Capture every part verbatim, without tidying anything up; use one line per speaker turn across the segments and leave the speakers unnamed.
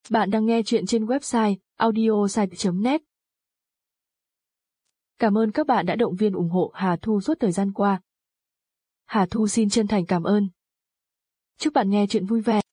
Bạn đang nghe chuyện trên website audiosite chấm net. Cảm ơn các bạn đã động viên ủng hộ Hà Thu suốt thời gian qua. Hà Thu xin chân thành cảm ơn. Chúc bạn nghe chuyện vui vẻ.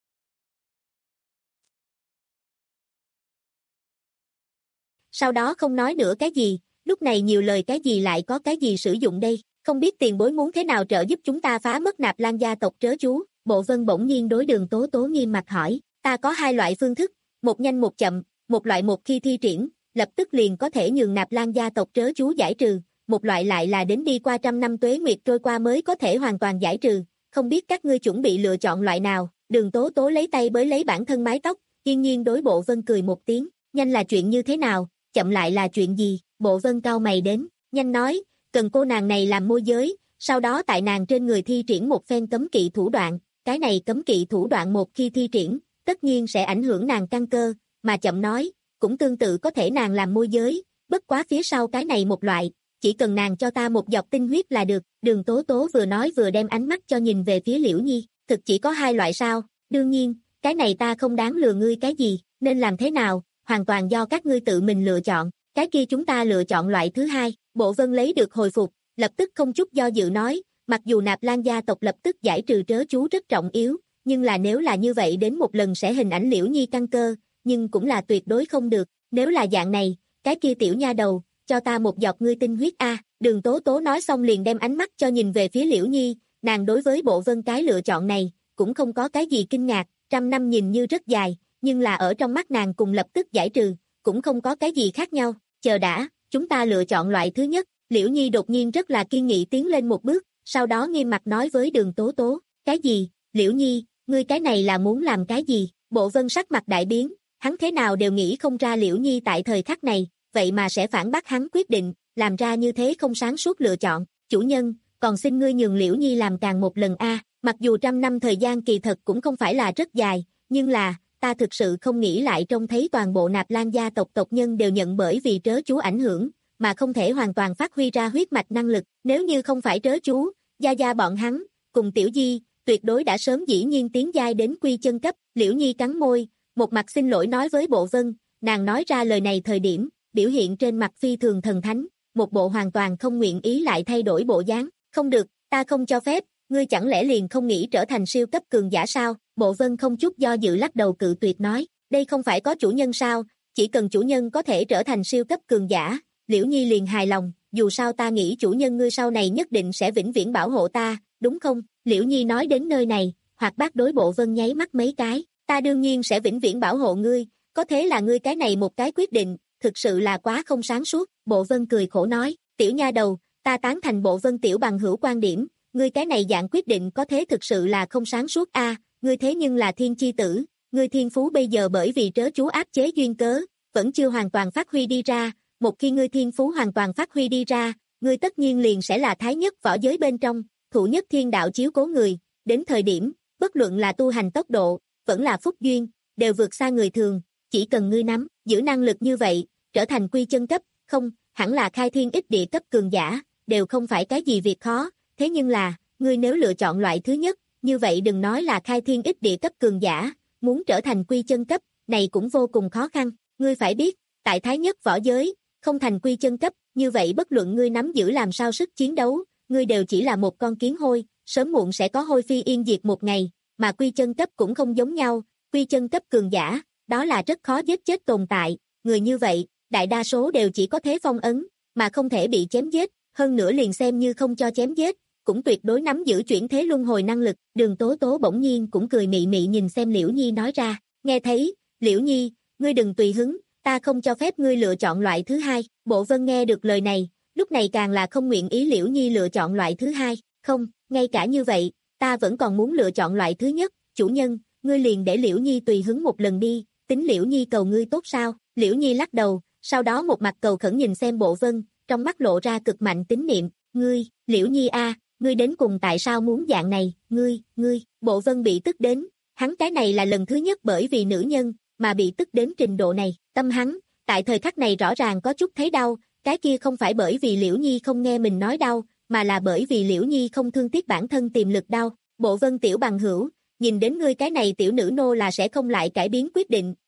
Sau đó không nói nữa cái gì, lúc này nhiều lời cái gì lại có cái gì sử dụng đây, không biết tiền bối muốn thế nào trợ giúp chúng ta phá mất Nạp Lan gia tộc trớ chú. Bộ Vân bỗng nhiên đối Đường Tố Tố nghiêm mặt hỏi, ta có hai loại phương thức, một nhanh một chậm, một loại một khi thi triển, lập tức liền có thể nhường Nạp Lan gia tộc trớ chú giải trừ, một loại lại là đến đi qua trăm năm tuế nguyệt trôi qua mới có thể hoàn toàn giải trừ, không biết các ngươi chuẩn bị lựa chọn loại nào. Đường Tố Tố lấy tay bới lấy bản thân mái tóc, yên nhiên đối Bộ Vân cười một tiếng, nhanh là chuyện như thế nào, chậm lại là chuyện gì? Bộ Vân cau mày đến, nhanh nói, cần cô nàng này làm môi giới, sau đó tại nàng trên người thi triển một phen cấm kỵ thủ đoạn, cái này cấm kỵ thủ đoạn một khi thi triển, tất nhiên sẽ ảnh hưởng nàng căn cơ, mà chậm nói, cũng tương tự có thể nàng làm môi giới, bất quá phía sau cái này một loại, chỉ cần nàng cho ta một giọt tinh huyết là được. Đường Tố Tố vừa nói vừa đem ánh mắt cho nhìn về phía Liễu Nhi, thực chỉ có hai loại sao? Đương nhiên, cái này ta không đáng lừa ngươi cái gì, nên làm thế nào, hoàn toàn do các ngươi tự mình lựa chọn, cái kia chúng ta lựa chọn loại thứ hai. Bộ Vân lấy được hồi phục, lập tức không chút do dự nói, mặc dù Nạp Lan gia tộc lập tức giải trừ trớ chú rất trọng yếu, nhưng là nếu là như vậy đến một lần sẽ hình ảnh Liễu Nhi căn cơ, nhưng cũng là tuyệt đối không được, nếu là dạng này, cái kia tiểu nha đầu, cho ta một giọt ngươi tinh huyết a. Đường Tố Tố nói xong liền đem ánh mắt cho nhìn về phía Liễu Nhi, nàng đối với Bộ Vân cái lựa chọn này, cũng không có cái gì kinh ngạc, trăm năm nhìn như rất dài, nhưng là ở trong mắt nàng cùng lập tức giải trừ, cũng không có cái gì khác nhau. Chờ đã, chúng ta lựa chọn loại thứ nhất. Liễu Nhi đột nhiên rất là kiên nghị tiến lên một bước, sau đó nghiêm mặt nói với Đường Tố Tố, cái gì, Liễu Nhi, ngươi cái này là muốn làm cái gì? Bộ Vân sắc mặt đại biến, hắn thế nào đều nghĩ không ra Liễu Nhi tại thời khắc này, vậy mà sẽ phản bác hắn quyết định, làm ra như thế không sáng suốt lựa chọn. Chủ nhân, còn xin ngươi nhường Liễu Nhi làm càng một lần a. Mặc dù trăm năm thời gian kỳ thật cũng không phải là rất dài, nhưng là, ta thực sự không nghĩ lại trông thấy toàn bộ Nạp Lan gia tộc tộc nhân đều nhận bởi vì trớ chú ảnh hưởng, mà không thể hoàn toàn phát huy ra huyết mạch năng lực. Nếu như không phải trớ chú, gia gia bọn hắn, cùng Tiểu Di, tuyệt đối đã sớm dĩ nhiên tiến giai đến quy chân cấp. Liễu Nhi cắn môi, một mặt xin lỗi nói với Bộ Vân, nàng nói ra lời này thời điểm, biểu hiện trên mặt phi thường thần thánh, một bộ hoàn toàn không nguyện ý lại thay đổi bộ dáng. Không được, ta không cho phép, ngươi chẳng lẽ liền không nghĩ trở thành siêu cấp cường giả sao? Bộ Vân không chút do dự lắc đầu cự tuyệt nói, đây không phải có chủ nhân sao, chỉ cần chủ nhân có thể trở thành siêu cấp cường giả, Liễu Nhi liền hài lòng, dù sao ta nghĩ chủ nhân ngươi sau này nhất định sẽ vĩnh viễn bảo hộ ta, đúng không? Liễu Nhi nói đến nơi này, hoặc bác đối Bộ Vân nháy mắt mấy cái, ta đương nhiên sẽ vĩnh viễn bảo hộ ngươi, có thế là ngươi cái này một cái quyết định, thực sự là quá không sáng suốt. Bộ Vân cười khổ nói, tiểu nha đầu, ta tán thành Bộ Vân tiểu bằng hữu quan điểm, ngươi cái này dạng quyết định có thế thực sự là không sáng suốt a. À, ngươi thế nhưng là thiên chi tử, ngươi thiên phú bây giờ bởi vì trớ chú áp chế duyên cớ, vẫn chưa hoàn toàn phát huy đi ra, một khi ngươi thiên phú hoàn toàn phát huy đi ra, ngươi tất nhiên liền sẽ là thái nhất võ giới bên trong, thủ nhất thiên đạo chiếu cố người, đến thời điểm, bất luận là tu hành tốc độ, vẫn là phúc duyên, đều vượt xa người thường, chỉ cần ngươi nắm giữ năng lực như vậy, trở thành quy chân cấp, không, hẳn là khai thiên ích địa cấp cường giả, đều không phải cái gì việc khó, thế nhưng là, ngươi nếu lựa chọn loại thứ nhất, như vậy đừng nói là khai thiên ích địa cấp cường giả, muốn trở thành quy chân cấp, này cũng vô cùng khó khăn. Ngươi phải biết, tại thái nhất võ giới, không thành quy chân cấp, như vậy bất luận ngươi nắm giữ làm sao sức chiến đấu, ngươi đều chỉ là một con kiến hôi, sớm muộn sẽ có hôi phi yên diệt một ngày, mà quy chân cấp cũng không giống nhau, quy chân cấp cường giả, đó là rất khó giết chết tồn tại, người như vậy, đại đa số đều chỉ có thế phong ấn, mà không thể bị chém giết, hơn nữa liền xem như không cho chém giết, cũng tuyệt đối nắm giữ chuyển thế luân hồi năng lực. Đường Tố Tố bỗng nhiên cũng cười mị mị nhìn xem Liễu Nhi nói ra, nghe thấy, Liễu Nhi, ngươi đừng tùy hứng, ta không cho phép ngươi lựa chọn loại thứ hai. Bộ Vân nghe được lời này, lúc này càng là không nguyện ý Liễu Nhi lựa chọn loại thứ hai, không, ngay cả như vậy, ta vẫn còn muốn lựa chọn loại thứ nhất, chủ nhân, ngươi liền để Liễu Nhi tùy hứng một lần đi, tính Liễu Nhi cầu ngươi tốt sao? Liễu Nhi lắc đầu, sau đó một mặt cầu khẩn nhìn xem Bộ Vân, trong mắt lộ ra cực mạnh tín niệm, ngươi, Liễu Nhi a, ngươi đến cùng tại sao muốn dạng này, ngươi, ngươi, Bộ Vân bị tức đến, hắn cái này là lần thứ nhất bởi vì nữ nhân, mà bị tức đến trình độ này, tâm hắn, tại thời khắc này rõ ràng có chút thấy đau, cái kia không phải bởi vì Liễu Nhi không nghe mình nói đau, mà là bởi vì Liễu Nhi không thương tiếc bản thân tiềm lực đau. Bộ Vân tiểu bằng hữu, nhìn đến ngươi cái này tiểu nữ nô là sẽ không lại cải biến quyết định,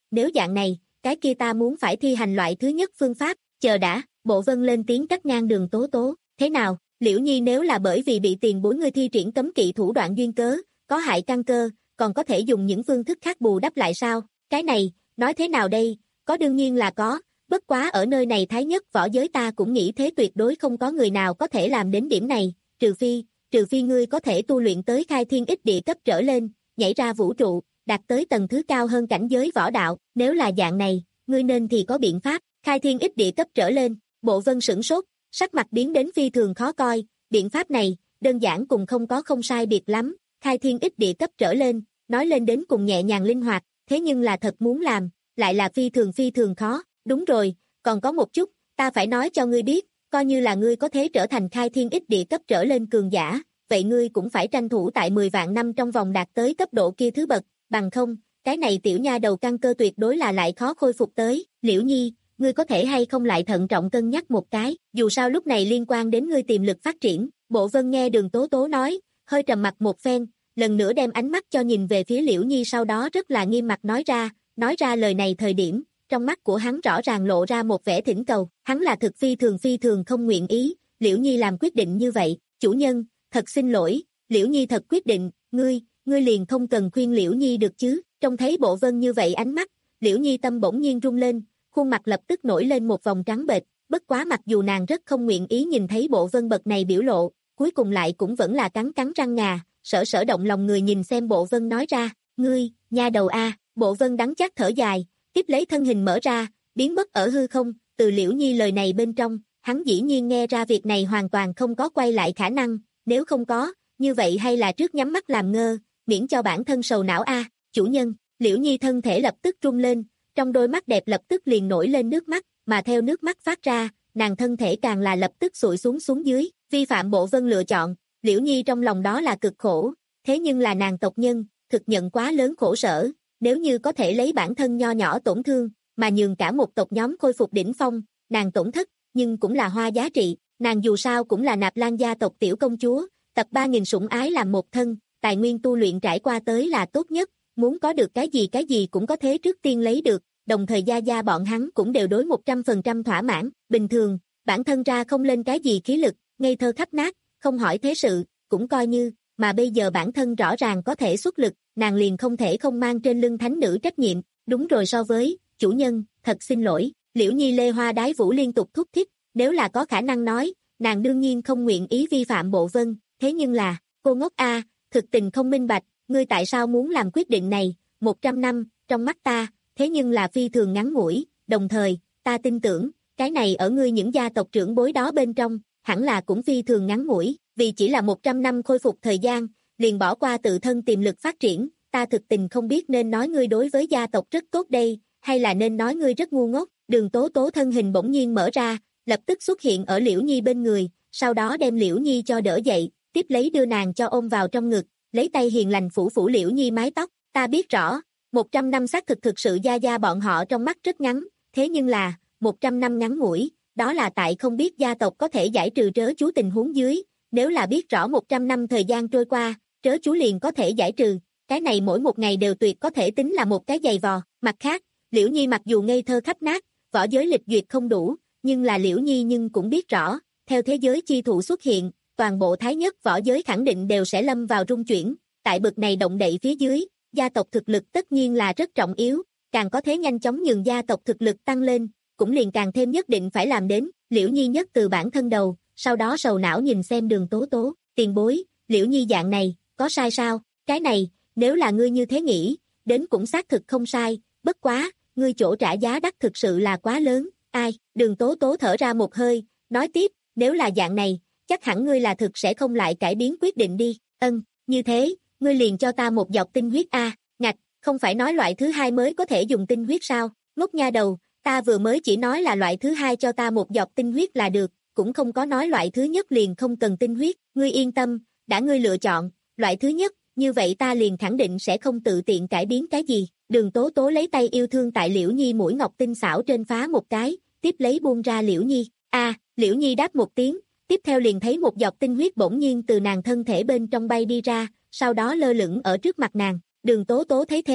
nếu dạng này, cái kia ta muốn phải thi hành loại thứ nhất phương pháp, chờ đã, Bộ Vân lên tiếng cắt ngang Đường Tố Tố, thế nào, Liễu Nhi nếu là bởi vì bị tiền bối ngươi thi triển cấm kỵ thủ đoạn duyên cớ, có hại căn cơ, còn có thể dùng những phương thức khác bù đắp lại sao, cái này, nói thế nào đây, có đương nhiên là có, bất quá ở nơi này thái nhất võ giới ta cũng nghĩ thế tuyệt đối không có người nào có thể làm đến điểm này, trừ phi, trừ phi ngươi có thể tu luyện tới khai thiên ích địa cấp trở lên, nhảy ra vũ trụ, đạt tới tầng thứ cao hơn cảnh giới võ đạo, nếu là dạng này, ngươi nên thì có biện pháp, khai thiên ích địa cấp trở lên, Bộ Vân sửng sốt, sắc mặt biến đến phi thường khó coi, biện pháp này, đơn giản cùng không có không sai biệt lắm, khai thiên ích địa cấp trở lên, nói lên đến cùng nhẹ nhàng linh hoạt, thế nhưng là thật muốn làm, lại là phi thường phi thường khó, đúng rồi, còn có một chút, ta phải nói cho ngươi biết, coi như là ngươi có thể trở thành khai thiên ích địa cấp trở lên cường giả, vậy ngươi cũng phải tranh thủ tại mười vạn năm trong vòng đạt tới cấp độ kia thứ bậc, bằng không, cái này tiểu nha đầu căn cơ tuyệt đối là lại khó khôi phục tới, Liễu Nhi, ngươi có thể hay không lại thận trọng cân nhắc một cái, dù sao lúc này liên quan đến ngươi tiềm lực phát triển, Bộ Vân nghe Đường Tố Tố nói, hơi trầm mặt một phen, lần nữa đem ánh mắt cho nhìn về phía Liễu Nhi sau đó rất là nghiêm mặt nói ra, nói ra lời này thời điểm, trong mắt của hắn rõ ràng lộ ra một vẻ thỉnh cầu, hắn là thực phi thường phi thường không nguyện ý, Liễu Nhi làm quyết định như vậy, chủ nhân, thật xin lỗi, Liễu Nhi thật quyết định, ngươi, ngươi liền không cần khuyên Liễu Nhi được chứ, trông thấy Bộ Vân như vậy ánh mắt, Liễu Nhi tâm bỗng nhiên rung lên, khuôn mặt lập tức nổi lên một vòng trắng bệch, bất quá mặc dù nàng rất không nguyện ý nhìn thấy Bộ Vân bậc này biểu lộ, cuối cùng lại cũng vẫn là cắn cắn răng ngà, sở sở động lòng người nhìn xem Bộ Vân nói ra, ngươi, nha đầu a, Bộ Vân đắng chát thở dài, tiếp lấy thân hình mở ra, biến mất ở hư không, từ Liễu Nhi lời này bên trong, hắn dĩ nhiên nghe ra việc này hoàn toàn không có quay lại khả năng, nếu không có, như vậy hay là trước nhắm mắt làm ngơ, miễn cho bản thân sầu não a, chủ nhân, Liễu Nhi thân thể lập tức rung lên, trong đôi mắt đẹp lập tức liền nổi lên nước mắt, mà theo nước mắt phát ra, nàng thân thể càng là lập tức sụi xuống xuống dưới, vi phạm Bộ Vân lựa chọn, Liễu Nhi trong lòng đó là cực khổ, thế nhưng là nàng tộc nhân, thực nhận quá lớn khổ sở, nếu như có thể lấy bản thân nho nhỏ tổn thương, mà nhường cả một tộc nhóm khôi phục đỉnh phong, nàng tổn thất, nhưng cũng là hoa giá trị, nàng dù sao cũng là Nạp Lan gia tộc tiểu công chúa, tập ba nghìn sủng ái làm một thân, tài nguyên tu luyện trải qua tới là tốt nhất, muốn có được cái gì cái gì cũng có thế trước tiên lấy được, đồng thời gia gia bọn hắn cũng đều đối một trăm phần trăm thỏa mãn, bình thường, bản thân ra không lên cái gì khí lực, ngây thơ khắp nát, không hỏi thế sự, cũng coi như, mà bây giờ bản thân rõ ràng có thể xuất lực, nàng liền không thể không mang trên lưng thánh nữ trách nhiệm, đúng rồi so với, chủ nhân, thật xin lỗi, Liễu Nhi lê hoa đái vũ liên tục thúc thích, nếu là có khả năng nói, nàng đương nhiên không nguyện ý vi phạm Bộ Vân, thế nhưng là, cô ngốc a, thực tình không minh bạch, ngươi tại sao muốn làm quyết định này, một trăm năm, trong mắt ta, thế nhưng là phi thường ngắn ngủi, đồng thời, ta tin tưởng, cái này ở ngươi những gia tộc trưởng bối đó bên trong, hẳn là cũng phi thường ngắn ngủi, vì chỉ là một trăm năm khôi phục thời gian, liền bỏ qua tự thân tiềm lực phát triển, ta thực tình không biết nên nói ngươi đối với gia tộc rất tốt đây, hay là nên nói ngươi rất ngu ngốc, Đường Tố Tố thân hình bỗng nhiên mở ra, lập tức xuất hiện ở Liễu Nhi bên người, sau đó đem Liễu Nhi cho đỡ dậy, tiếp lấy đưa nàng cho ôm vào trong ngực, lấy tay hiền lành phủ phủ Liễu Nhi mái tóc, ta biết rõ, một trăm năm xác thực thực sự gia gia bọn họ trong mắt rất ngắn, thế nhưng là, một trăm năm ngắn ngủi, đó là tại không biết gia tộc có thể giải trừ trớ chú tình huống dưới, nếu là biết rõ một trăm năm thời gian trôi qua, trớ chú liền có thể giải trừ, cái này mỗi một ngày đều tuyệt có thể tính là một cái giày vò, mặt khác, Liễu Nhi mặc dù ngây thơ khắp nát, võ giới lịch duyệt không đủ, nhưng là Liễu Nhi nhưng cũng biết rõ, theo thế giới chi thụ xuất hiện, toàn bộ thái nhất võ giới khẳng định đều sẽ lâm vào rung chuyển, tại bực này động đậy phía dưới, gia tộc thực lực tất nhiên là rất trọng yếu, càng có thế nhanh chóng nhường gia tộc thực lực tăng lên, cũng liền càng thêm nhất định phải làm đến, Liễu Nhi nhất từ bản thân đầu, sau đó sầu não nhìn xem Đường Tố Tố, tiền bối, Liễu Nhi dạng này, có sai sao, cái này, nếu là ngươi như thế nghĩ, đến cũng xác thực không sai, bất quá, ngươi chỗ trả giá đắt thực sự là quá lớn, ai, Đường Tố Tố thở ra một hơi, nói tiếp, nếu là dạng này, chắc hẳn ngươi là thực sẽ không lại cải biến quyết định đi, ân, như thế, ngươi liền cho ta một giọt tinh huyết a, ngạch, không phải nói loại thứ hai mới có thể dùng tinh huyết sao, ngốc nha đầu, ta vừa mới chỉ nói là loại thứ hai cho ta một giọt tinh huyết là được, cũng không có nói loại thứ nhất liền không cần tinh huyết, ngươi yên tâm, đã ngươi lựa chọn, loại thứ nhất, như vậy ta liền khẳng định sẽ không tự tiện cải biến cái gì, Đường Tố Tố lấy tay yêu thương tại Liễu Nhi mũi ngọc tinh xảo trên phá một cái, tiếp lấy buông ra Liễu Nhi, a, Liễu Nhi đáp một tiếng, tiếp theo liền thấy một giọt tinh huyết bỗng nhiên từ nàng thân thể bên trong bay đi ra, sau đó lơ lửng ở trước mặt nàng, Đường Tố Tố thấy thế,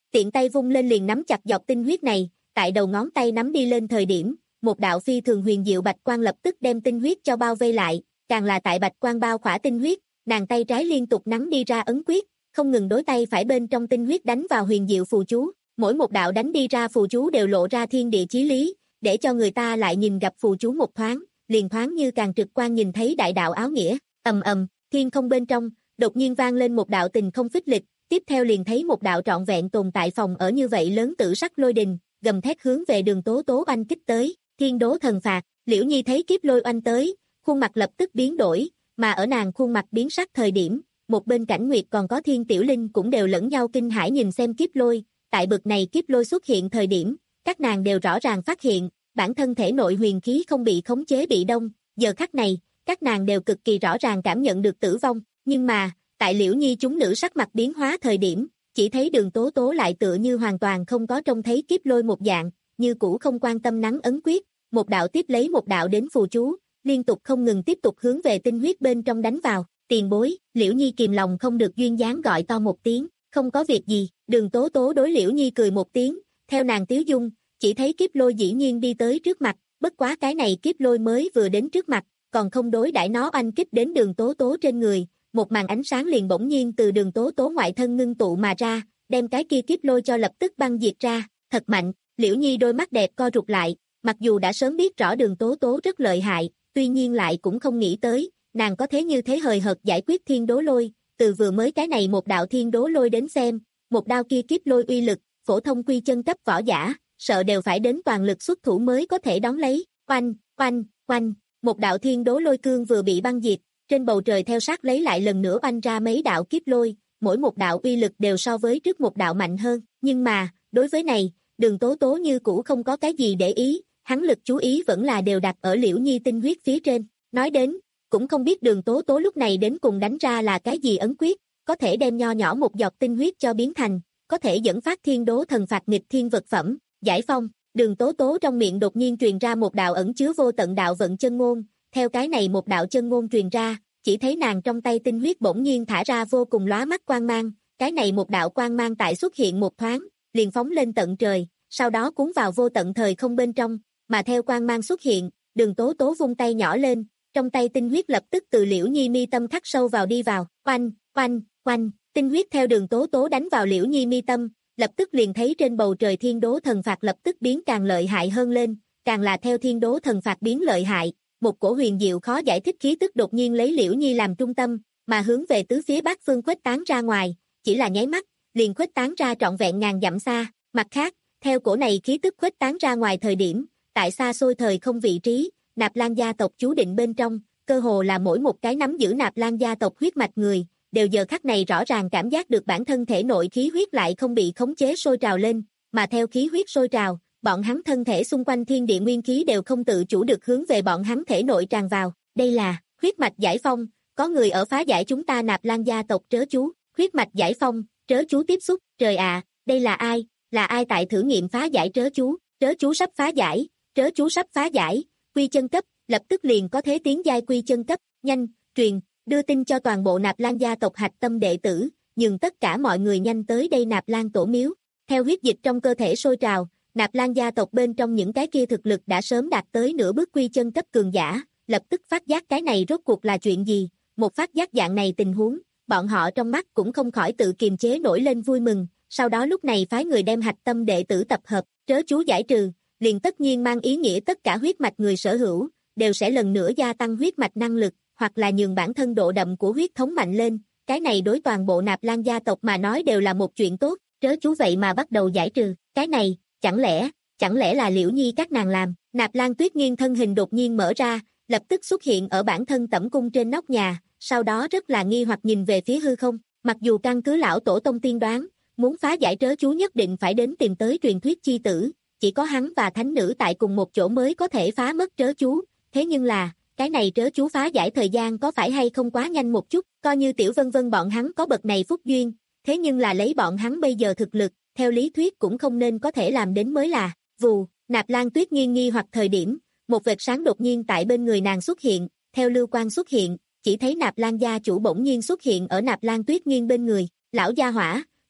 tiện tay vung lên liền nắm chặt giọt tinh huyết này, tại đầu ngón tay nắm đi lên thời điểm, một đạo phi thường huyền diệu bạch quang lập tức đem tinh huyết cho bao vây lại, càng là tại bạch quang bao khỏa tinh huyết, nàng tay trái liên tục nắm đi ra ấn quyết, không ngừng đối tay phải bên trong tinh huyết đánh vào huyền diệu phù chú, mỗi một đạo đánh đi ra phù chú đều lộ ra thiên địa chí lý, để cho người ta lại nhìn gặp phù chú một thoáng, liền thoáng như càng trực quan nhìn thấy đại đạo áo nghĩa, ầm ầm, thiên không bên trong, đột nhiên vang lên một đạo tình không phích lịch, tiếp theo liền thấy một đạo trọn vẹn tồn tại phòng ở như vậy lớn tử sắc lôi đình, gầm thét hướng về Đường Tố Tố oanh kích tới, thiên đố thần phạt, Liễu Nhi thấy kiếp lôi oanh tới, khuôn mặt lập tức biến đổi, mà ở nàng khuôn mặt biến sắc thời điểm, một bên Cảnh Nguyệt còn có Thiên Tiểu Linh cũng đều lẫn nhau kinh hãi nhìn xem kiếp lôi, tại bực này kiếp lôi xuất hiện thời điểm, các nàng đều rõ ràng phát hiện, bản thân thể nội huyền khí không bị khống chế bị đông, giờ khắc này, các nàng đều cực kỳ rõ ràng cảm nhận được tử vong, nhưng mà, tại Liễu Nhi chúng nữ sắc mặt biến hóa thời điểm, chỉ thấy Đường Tố Tố lại tựa như hoàn toàn không có trông thấy kiếp lôi một dạng, như cũ không quan tâm nắng ấn quyết, một đạo tiếp lấy một đạo đến phù chú, liên tục không ngừng tiếp tục hướng về tinh huyết bên trong đánh vào, tiền bối, Liễu Nhi kìm lòng không được duyên dáng gọi to một tiếng, không có việc gì, Đường Tố Tố đối Liễu Nhi cười một tiếng, theo nàng tiếu dung, chỉ thấy kiếp lôi dĩ nhiên đi tới trước mặt, bất quá cái này kiếp lôi mới vừa đến trước mặt, còn không đối đãi nó oanh kích đến Đường Tố Tố trên người, một màn ánh sáng liền bỗng nhiên từ Đường Tố Tố ngoại thân ngưng tụ mà ra, đem cái kia kiếp lôi cho lập tức băng diệt ra, thật mạnh, Liễu Nhi đôi mắt đẹp co rụt lại, mặc dù đã sớm biết rõ Đường Tố Tố rất lợi hại, tuy nhiên lại cũng không nghĩ tới, nàng có thế như thế hời hợt giải quyết thiên đố lôi, từ vừa mới cái này một đạo thiên đố lôi đến xem, một đao kia kiếp lôi uy lực, phổ thông quy chân cấp võ giả, sợ đều phải đến toàn lực xuất thủ mới có thể đón lấy, oanh, oanh, oanh, một đạo thiên đố lôi cương vừa bị băng diệt, trên bầu trời theo sát lấy lại lần nữa oanh ra mấy đạo kiếp lôi, mỗi một đạo uy lực đều so với trước một đạo mạnh hơn, nhưng mà, đối với này, Đường Tố Tố như cũ không có cái gì để ý, hắn lực chú ý vẫn là đều đặt ở Liễu Nhi tinh huyết phía trên, nói đến, cũng không biết Đường Tố Tố lúc này đến cùng đánh ra là cái gì ấn quyết, có thể đem nho nhỏ một giọt tinh huyết cho biến thành, có thể dẫn phát thiên đố thần phạt nghịch thiên vật phẩm, giải phong, Đường Tố Tố trong miệng đột nhiên truyền ra một đạo ẩn chứa vô tận đạo vận chân ngôn, theo cái này một đạo chân ngôn truyền ra, chỉ thấy nàng trong tay tinh huyết bỗng nhiên thả ra vô cùng lóa mắt quang mang, cái này một đạo quang mang tại xuất hiện một thoáng, liền phóng lên tận trời, sau đó cuốn vào vô tận thời không bên trong, mà theo quang mang xuất hiện, Đường Tố Tố vung tay nhỏ lên, trong tay tinh huyết lập tức từ Liễu Nhi mi tâm khắc sâu vào đi vào, oanh, oanh, oanh, tinh huyết theo Đường Tố Tố đánh vào Liễu Nhi mi tâm, lập tức liền thấy trên bầu trời thiên đố thần phạt lập tức biến càng lợi hại hơn lên, càng là theo thiên đố thần phạt biến lợi hại, một cổ huyền diệu khó giải thích khí tức đột nhiên lấy Liễu Nhi làm trung tâm, mà hướng về tứ phía bát phương khuếch tán ra ngoài, chỉ là nháy mắt, liền khuếch tán ra trọn vẹn ngàn dặm xa, mặt khác, theo cổ này khí tức khuếch tán ra ngoài thời điểm, tại xa xôi thời không vị trí, Nạp Lan gia tộc chú định bên trong, cơ hồ là mỗi một cái nắm giữ Nạp Lan gia tộc huyết mạch người, đều giờ khắc này rõ ràng cảm giác được bản thân thể nội khí huyết lại không bị khống chế sôi trào lên, mà theo khí huyết sôi trào, bọn hắn thân thể xung quanh thiên địa nguyên khí đều không tự chủ được hướng về bọn hắn thể nội tràn vào, đây là huyết mạch giải phong, có người ở phá giải chúng ta Nạp Lan gia tộc trớ chú, huyết mạch giải phong, trớ chú tiếp xúc, trời ạ, đây là ai, là ai tại thử nghiệm phá giải trớ chú, trớ chú sắp phá giải, trớ chú sắp phá giải, quy chân cấp, lập tức liền có thế tiến giai quy chân cấp, nhanh, truyền, đưa tin cho toàn bộ Nạp Lan gia tộc hạch tâm đệ tử, nhường tất cả mọi người nhanh tới đây Nạp Lan tổ miếu. Theo huyết dịch trong cơ thể sôi trào, Nạp Lan gia tộc bên trong những cái kia thực lực đã sớm đạt tới nửa bước quy chân cấp cường giả, lập tức phát giác cái này rốt cuộc là chuyện gì, một phát giác dạng này tình huống, bọn họ trong mắt cũng không khỏi tự kiềm chế nổi lên vui mừng, sau đó lúc này phái người đem hạch tâm đệ tử tập hợp, trớ chú giải trừ, liền tất nhiên mang ý nghĩa tất cả huyết mạch người sở hữu, đều sẽ lần nữa gia tăng huyết mạch năng lực, hoặc là nhường bản thân độ đậm của huyết thống mạnh lên, cái này đối toàn bộ Nạp Lan gia tộc mà nói đều là một chuyện tốt, trớ chú vậy mà bắt đầu giải trừ, cái này, chẳng lẽ, chẳng lẽ là Liễu Nhi các nàng làm, Nạp Lan Tuyết Nghiên thân hình đột nhiên mở ra, lập tức xuất hiện ở bản thân tẩm cung trên nóc nhà, sau đó rất là nghi hoặc nhìn về phía hư không, mặc dù căn cứ lão tổ tông tiên đoán, muốn phá giải trớ chú nhất định phải đến tìm tới truyền thuyết chi tử, chỉ có hắn và thánh nữ tại cùng một chỗ mới có thể phá mất trớ chú, thế nhưng là, cái này trớ chú phá giải thời gian có phải hay không quá nhanh một chút, coi như Tiểu Vân Vân bọn hắn có bậc này phúc duyên, thế nhưng là lấy bọn hắn bây giờ thực lực, theo lý thuyết cũng không nên có thể làm đến mới là, vù, Nạp Lan Tuyết Nghiên nghi hoặc thời điểm, một vệt sáng đột nhiên tại bên người nàng xuất hiện, theo lưu quang xuất hiện, chỉ thấy Nạp Lan gia chủ bỗng nhiên xuất hiện ở Nạp Lan Tuyết Nghiên bên người, lão gia hỏa,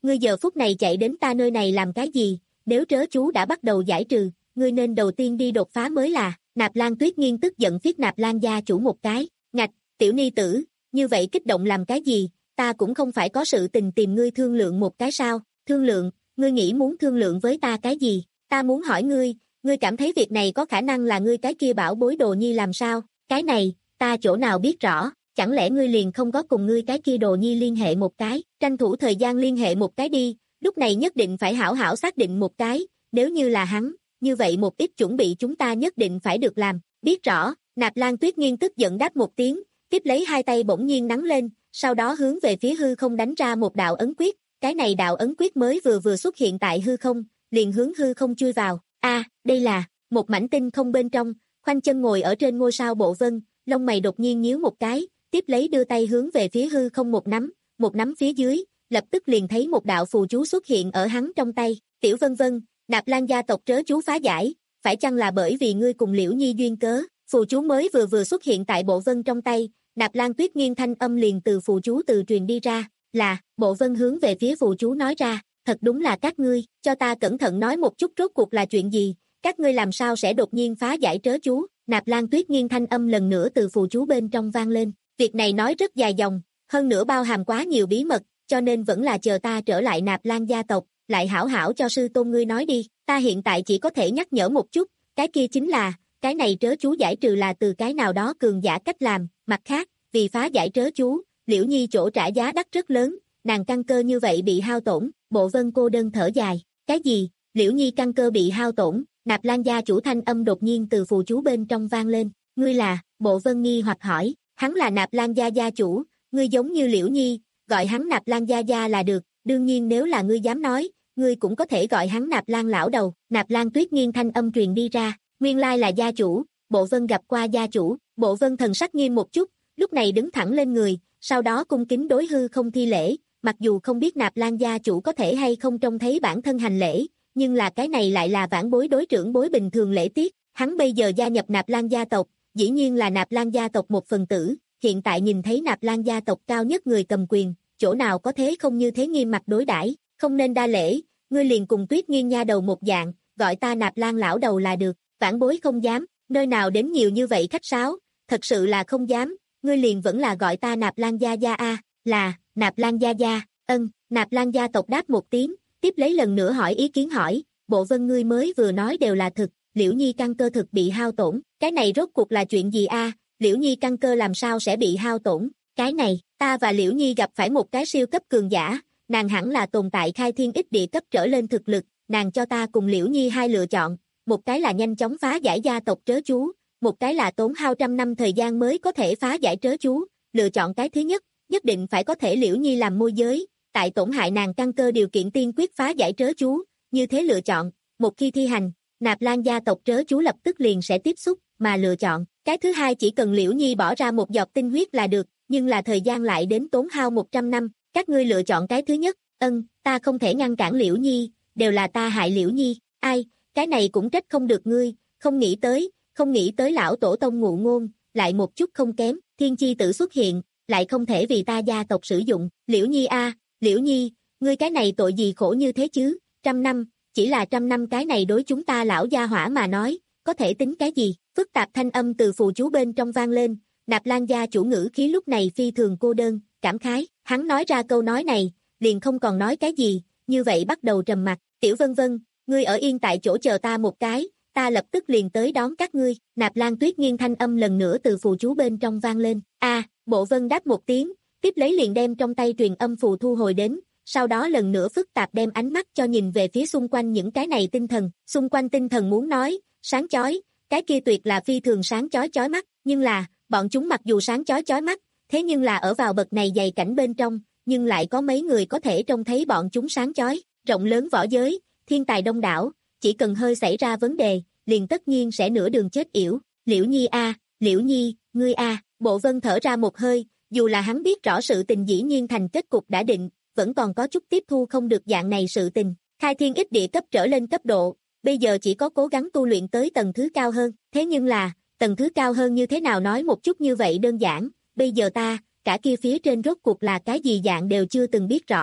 ngươi giờ phút này chạy đến ta nơi này làm cái gì, nếu trớ chú đã bắt đầu giải trừ, ngươi nên đầu tiên đi đột phá mới là, Nạp Lan Tuyết Nghiên tức giận phiết Nạp Lan gia chủ một cái, ngạch, tiểu ni tử, như vậy kích động làm cái gì, ta cũng không phải có sự tình tìm ngươi thương lượng một cái sao, thương lượng, ngươi nghĩ muốn thương lượng với ta cái gì, ta muốn hỏi ngươi, ngươi cảm thấy việc này có khả năng là ngươi cái kia bảo bối đồ nhi làm sao, cái này, ta chỗ nào biết rõ, chẳng lẽ ngươi liền không có cùng ngươi cái kia đồ nhi liên hệ một cái, tranh thủ thời gian liên hệ một cái đi, lúc này nhất định phải hảo hảo xác định một cái, nếu như là hắn, như vậy một ít chuẩn bị chúng ta nhất định phải được làm, biết rõ, Nạp Lan Tuyết Nghiên tức giận đáp một tiếng, tiếp lấy hai tay bỗng nhiên nắng lên, sau đó hướng về phía hư không đánh ra một đạo ấn quyết, cái này đạo ấn quyết mới vừa vừa xuất hiện tại hư không, liền hướng hư không chui vào, a đây là, một mảnh tinh không bên trong, khoanh chân ngồi ở trên ngôi sao Bộ Vân, lông mày đột nhiên nhíu một cái, tiếp lấy đưa tay hướng về phía hư không một nắm, một nắm phía dưới, lập tức liền thấy một đạo phù chú xuất hiện ở hắn trong tay, tiểu Vân Vân, Nạp Lan gia tộc trớ chú phá giải, phải chăng là bởi vì ngươi cùng Liễu Nhi duyên cớ, phù chú mới vừa vừa xuất hiện tại Bộ Vân trong tay, Nạp Lan Tuyết Nghiên thanh âm liền từ phù chú từ truyền đi ra, là, Bộ Vân hướng về phía phù chú nói ra, thật đúng là các ngươi, cho ta cẩn thận nói một chút rốt cuộc là chuyện gì, các ngươi làm sao sẽ đột nhiên phá giải trớ chú, Nạp Lan Tuyết Nghiên thanh âm lần nữa từ phù chú bên trong vang lên, việc này nói rất dài dòng, hơn nữa bao hàm quá nhiều bí mật, cho nên vẫn là chờ ta trở lại Nạp Lan gia tộc, lại hảo hảo cho sư tôn ngươi nói đi, ta hiện tại chỉ có thể nhắc nhở một chút, cái kia chính là, cái này trớ chú giải trừ là từ cái nào đó cường giả cách làm, mặt khác, vì phá giải trớ chú, Liễu Nhi chỗ trả giá đắt rất lớn, nàng căn cơ như vậy bị hao tổn, Bộ Vân cô đơn thở dài, cái gì, Liễu Nhi căn cơ bị hao tổn, Nạp Lan gia chủ thanh âm đột nhiên từ phù chú bên trong vang lên, ngươi là, Bộ Vân nghi hoặc hỏi, hắn là Nạp Lan gia gia chủ, ngươi giống như Liễu Nhi, gọi hắn Nạp Lan gia gia là được, đương nhiên nếu là ngươi dám nói, ngươi cũng có thể gọi hắn Nạp Lan lão đầu, Nạp Lan Tuyết Nghiên thanh âm truyền đi ra, nguyên lai là gia chủ, Bộ Vân gặp qua gia chủ, Bộ Vân thần sắc nghiêm một chút, lúc này đứng thẳng lên người, sau đó cung kính đối hư không thi lễ, mặc dù không biết Nạp Lan gia chủ có thể hay không trông thấy bản thân hành lễ, nhưng là cái này lại là vãn bối đối trưởng bối bình thường lễ tiết, hắn bây giờ gia nhập Nạp Lan gia tộc, dĩ nhiên là Nạp Lan gia tộc một phần tử, hiện tại nhìn thấy Nạp Lan gia tộc cao nhất người cầm quyền, chỗ nào có thế không như thế nghiêm mặt đối đãi, không nên đa lễ, ngươi liền cùng Tuyết Nghiên nha đầu một dạng, gọi ta Nạp Lan lão đầu là được, vãn bối không dám, nơi nào đến nhiều như vậy khách sáo, thật sự là không dám, ngươi liền vẫn là gọi ta Nạp Lan gia gia a, là, Nạp Lan gia gia, ân, Nạp Lan gia tộc đáp một tiếng, tiếp lấy lần nữa hỏi ý kiến hỏi, Bộ Vân ngươi mới vừa nói đều là thực, Liễu Nhi căn cơ thực bị hao tổn, cái này rốt cuộc là chuyện gì a? Liễu Nhi căn cơ làm sao sẽ bị hao tổn, cái này, ta và Liễu Nhi gặp phải một cái siêu cấp cường giả, nàng hẳn là tồn tại khai thiên ích địa cấp trở lên thực lực, nàng cho ta cùng Liễu Nhi hai lựa chọn, một cái là nhanh chóng phá giải gia tộc trớ chú, một cái là tốn hao trăm năm thời gian mới có thể phá giải trớ chú, lựa chọn cái thứ nhất, nhất định phải có thể Liễu Nhi làm môi giới, tại tổn hại nàng căn cơ điều kiện tiên quyết phá giải trớ chú, như thế lựa chọn, một khi thi hành, Nạp Lan gia tộc trớ chú lập tức liền sẽ tiếp xúc, mà lựa chọn, cái thứ hai chỉ cần Liễu Nhi bỏ ra một giọt tinh huyết là được, nhưng là thời gian lại đến tốn hao một trăm năm, các ngươi lựa chọn cái thứ nhất, ân, ta không thể ngăn cản Liễu Nhi, đều là ta hại Liễu Nhi, ai, cái này cũng trách không được ngươi, không nghĩ tới, không nghĩ tới lão tổ tông ngụ ngôn, lại một chút không kém, thiên chi tử xuất hiện, lại không thể vì ta gia tộc sử dụng, Liễu Nhi a, Liễu Nhi, ngươi cái này tội gì khổ như thế chứ, trăm năm, chỉ là trăm năm cái này đối chúng ta lão gia hỏa mà nói, có thể tính cái gì, phức tạp thanh âm từ phù chú bên trong vang lên, Nạp Lan gia chủ ngữ khí lúc này phi thường cô đơn, cảm khái, hắn nói ra câu nói này, liền không còn nói cái gì, như vậy bắt đầu trầm mặc, tiểu Vân Vân, ngươi ở yên tại chỗ chờ ta một cái, ta lập tức liền tới đón các ngươi, Nạp Lan Tuyết Nghiên thanh âm lần nữa từ phù chú bên trong vang lên, a, Bộ Vân đáp một tiếng, tiếp lấy liền đem trong tay truyền âm phù thu hồi đến, sau đó lần nữa phức tạp đem ánh mắt cho nhìn về phía xung quanh những cái này tinh thần, xung quanh tinh thần muốn nói, sáng chói, cái kia tuyệt là phi thường sáng chói chói mắt, nhưng là, bọn chúng mặc dù sáng chói chói mắt, thế nhưng là ở vào bậc này dày cảnh bên trong, nhưng lại có mấy người có thể trông thấy bọn chúng sáng chói, rộng lớn võ giới, thiên tài đông đảo, chỉ cần hơi xảy ra vấn đề, liền tất nhiên sẽ nửa đường chết yểu, Liễu Nhi a, Liễu Nhi, ngươi a, Bộ Vân thở ra một hơi, dù là hắn biết rõ sự tình dĩ nhiên thành kết cục đã định, vẫn còn có chút tiếp thu không được dạng này sự tình, khai thiên ích địa cấp trở lên cấp độ, bây giờ chỉ có cố gắng tu luyện tới tầng thứ cao hơn, thế nhưng là, tầng thứ cao hơn như thế nào nói một chút như vậy đơn giản, bây giờ ta, cả kia phía trên rốt cuộc là cái gì dạng đều chưa từng biết rõ,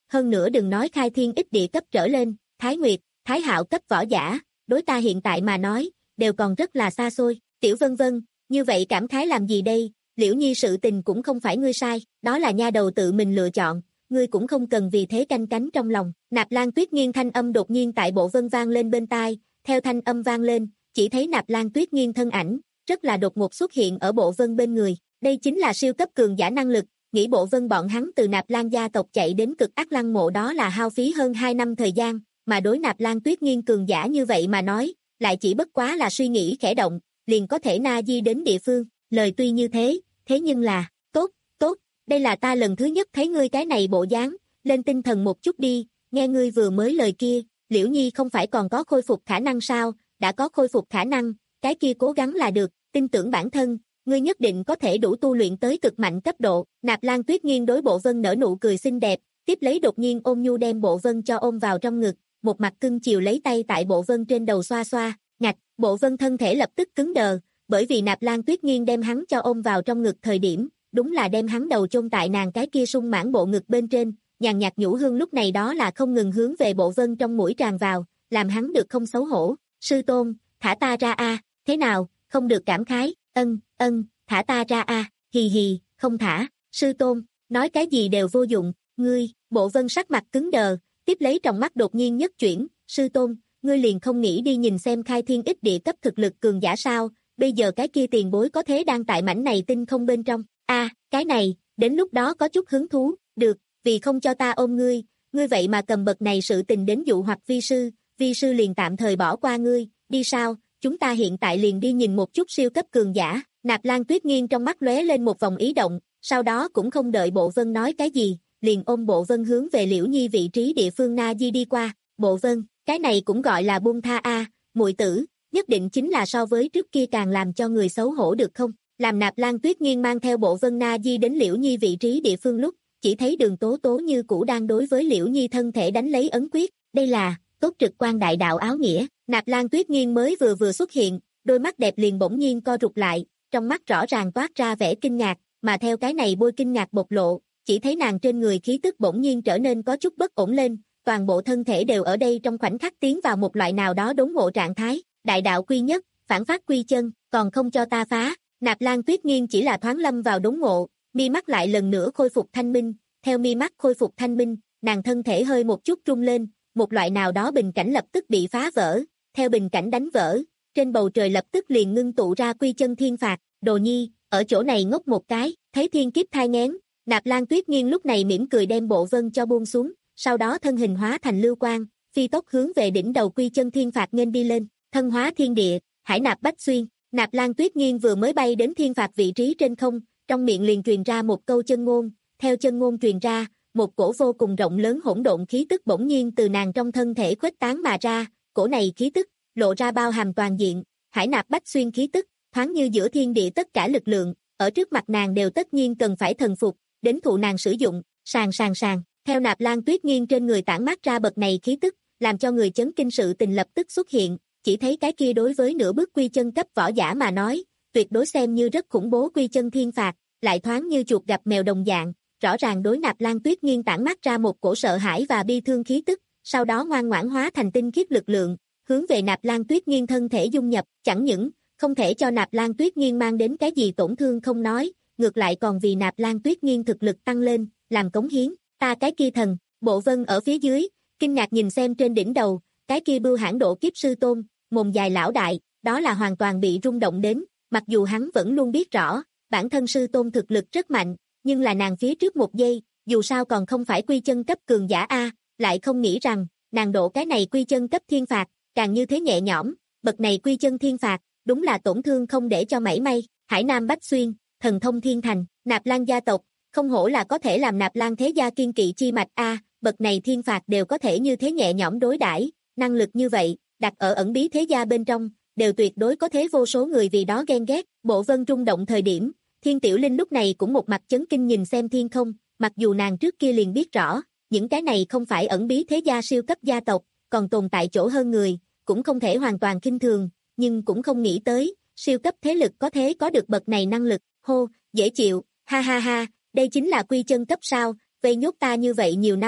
hơn nữa đừng nói khai thiên ích địa cấp trở lên, Thái Nguyệt, Thái Hạo cấp võ giả, đối ta hiện tại mà nói, đều còn rất là xa xôi, Tiểu Vân Vân, như vậy cảm khái làm gì đây, Liễu Nhi sự tình cũng không phải ngươi sai, đó là nha đầu tự mình lựa chọn, ngươi cũng không cần vì thế canh cánh trong lòng. Nạp Lan Tuyết Nghiên thanh âm đột nhiên tại Bộ Vân vang lên bên tai, theo thanh âm vang lên, chỉ thấy Nạp Lan Tuyết Nghiên thân ảnh, rất là đột ngột xuất hiện ở Bộ Vân bên người, đây chính là siêu cấp cường giả năng lực, nghĩ Bộ Vân bọn hắn từ Nạp Lan gia tộc chạy đến Cực Ác Lăng mộ đó là hao phí hơn hai năm thời gian, mà đối Nạp Lan Tuyết Nghiên cường giả như vậy mà nói, lại chỉ bất quá là suy nghĩ khẽ động, liền có thể na di đến địa phương, lời tuy như thế, thế nhưng là, tốt, tốt, đây là ta lần thứ nhất thấy ngươi cái này bộ dáng, lên tinh thần một chút đi, nghe ngươi vừa mới lời kia, Liễu Nhi không phải còn có khôi phục khả năng sao, đã có khôi phục khả năng, cái kia cố gắng là được, tin tưởng bản thân, ngươi nhất định có thể đủ tu luyện tới cực mạnh cấp độ. Nạp Lan Tuyết Nghiên đối Bộ Vân nở nụ cười xinh đẹp, tiếp lấy đột nhiên ôm nhu đem Bộ Vân cho ôm vào trong ngực, một mặt cưng chiều lấy tay tại Bộ Vân trên đầu xoa xoa, ngạch, Bộ Vân thân thể lập tức cứng đờ, bởi vì Nạp Lan Tuyết Nghiên đem hắn cho ôm vào trong ngực thời điểm, đúng là đem hắn đầu chôn tại nàng cái kia sung mãn bộ ngực bên trên, nhàn nhạt nhũ hương lúc này đó là không ngừng hướng về Bộ Vân trong mũi tràn vào, làm hắn được không xấu hổ. Sư tôn, thả ta ra a, thế nào, không được cảm khái, ân, ân, thả ta ra a, hì hì, không thả, sư tôn, nói cái gì đều vô dụng, ngươi, Bộ Vân sắc mặt cứng đờ, tiếp lấy trong mắt đột nhiên nhất chuyển, sư tôn, ngươi liền không nghĩ đi nhìn xem khai thiên ích địa cấp thực lực cường giả sao, bây giờ cái kia tiền bối có thế đang tại mảnh này tinh không bên trong, a, cái này, đến lúc đó có chút hứng thú, được, vì không cho ta ôm ngươi, ngươi vậy mà cầm bậc này sự tình đến dụ hoặc vi sư, vi sư liền tạm thời bỏ qua ngươi, đi sao, chúng ta hiện tại liền đi nhìn một chút siêu cấp cường giả. Nạp Lan Tuyết Nghiên trong mắt lóe lên một vòng ý động, sau đó cũng không đợi Bộ Vân nói cái gì, liền ôm Bộ Vân hướng về Liễu Nhi vị trí địa phương na di đi qua. Bộ Vân, cái này cũng gọi là buông tha a, muội tử, nhất định chính là so với trước kia càng làm cho người xấu hổ được không? Làm Nạp Lan Tuyết Nghiên mang theo Bộ Vân na di đến Liễu Nhi vị trí địa phương lúc, chỉ thấy Đường Tố Tố như cũ đang đối với Liễu Nhi thân thể đánh lấy ấn quyết, đây là tốt trực quan đại đạo áo nghĩa. Nạp Lan Tuyết Nghiên mới vừa vừa xuất hiện, đôi mắt đẹp liền bỗng nhiên co rụt lại, trong mắt rõ ràng toát ra vẻ kinh ngạc, mà theo cái này bôi kinh ngạc bộc lộ, chỉ thấy nàng trên người khí tức bỗng nhiên trở nên có chút bất ổn lên, toàn bộ thân thể đều ở đây trong khoảnh khắc tiến vào một loại nào đó đốn ngộ trạng thái, đại đạo quy nhất, phản phát quy chân, còn không cho ta phá. Nạp Lan Tuyết Nghiên chỉ là thoáng lâm vào đốn ngộ, mi mắt lại lần nữa khôi phục thanh minh, theo mi mắt khôi phục thanh minh, nàng thân thể hơi một chút rung lên, một loại nào đó bình cảnh lập tức bị phá vỡ, theo bình cảnh đánh vỡ, trên bầu trời lập tức liền ngưng tụ ra quy chân thiên phạt, Đồ Nhi, ở chỗ này ngốc một cái, thấy thiên kiếp thai nghén, Nạp Lan Tuyết Nghiên lúc này mỉm cười đem Bộ Vân cho buông xuống, sau đó thân hình hóa thành lưu quang, phi tốc hướng về đỉnh đầu quy chân thiên phạt nghênh đi lên, thân hóa thiên địa, hải nạp bách xuyên. Nạp Lan Tuyết Nghiên vừa mới bay đến thiên phạt vị trí trên không, trong miệng liền truyền ra một câu chân ngôn, theo chân ngôn truyền ra, một cổ vô cùng rộng lớn hỗn độn khí tức bỗng nhiên từ nàng trong thân thể khuếch tán mà ra, cổ này khí tức lộ ra bao hàm toàn diện, hải nạp bách xuyên khí tức, thoáng như giữa thiên địa tất cả lực lượng, ở trước mặt nàng đều tất nhiên cần phải thần phục, đến thụ nàng sử dụng, sàng sàng sàng, theo Nạp Lan Tuyết Nghiên trên người tản mát ra bậc này khí tức, làm cho người chấn kinh sự tình lập tức xuất hiện, chỉ thấy cái kia đối với nửa bước quy chân cấp võ giả mà nói, tuyệt đối xem như rất khủng bố quy chân thiên phạt, lại thoáng như chuột gặp mèo đồng dạng, rõ ràng đối Nạp Lan Tuyết Nghiên tản mát ra một cổ sợ hãi và bi thương khí tức, sau đó ngoan ngoãn hóa thành tinh khiết lực lượng, hướng về Nạp Lan Tuyết Nghiên thân thể dung nhập, chẳng những không thể cho Nạp Lan Tuyết Nghiên mang đến cái gì tổn thương không nói, ngược lại còn vì Nạp Lan Tuyết Nghiên thực lực tăng lên, làm cống hiến, ta cái kia thần. Bộ Vân ở phía dưới, kinh ngạc nhìn xem trên đỉnh đầu, cái kia bưu hãn độ kiếp sư tôn, mồm dài lão đại, đó là hoàn toàn bị rung động đến, mặc dù hắn vẫn luôn biết rõ, bản thân sư tôn thực lực rất mạnh, nhưng là nàng phía trước một giây, dù sao còn không phải quy chân cấp cường giả A, lại không nghĩ rằng, nàng độ cái này quy chân cấp thiên phạt, càng như thế nhẹ nhõm, bậc này quy chân thiên phạt, đúng là tổn thương không để cho mảy may, hải nam bách xuyên, thần thông thiên thành, Nạp Lan gia tộc, không hổ là có thể làm Nạp Lan thế gia kiên kỵ chi mạch A, bậc này thiên phạt đều có thể như thế nhẹ nhõm đối đãi, năng lực như vậy, đặt ở ẩn bí thế gia bên trong, đều tuyệt đối có thế vô số người vì đó ghen ghét. Bộ Vân rung động thời điểm, Thiên Tiểu Linh lúc này cũng một mặt chấn kinh nhìn xem thiên không, mặc dù nàng trước kia liền biết rõ, những cái này không phải ẩn bí thế gia siêu cấp gia tộc, còn tồn tại chỗ hơn người, cũng không thể hoàn toàn khinh thường, nhưng cũng không nghĩ tới, siêu cấp thế lực có thế có được bậc này năng lực, hô, dễ chịu, ha ha ha, đây chính là quy chân cấp sao, vây nhốt ta như vậy nhiều năm,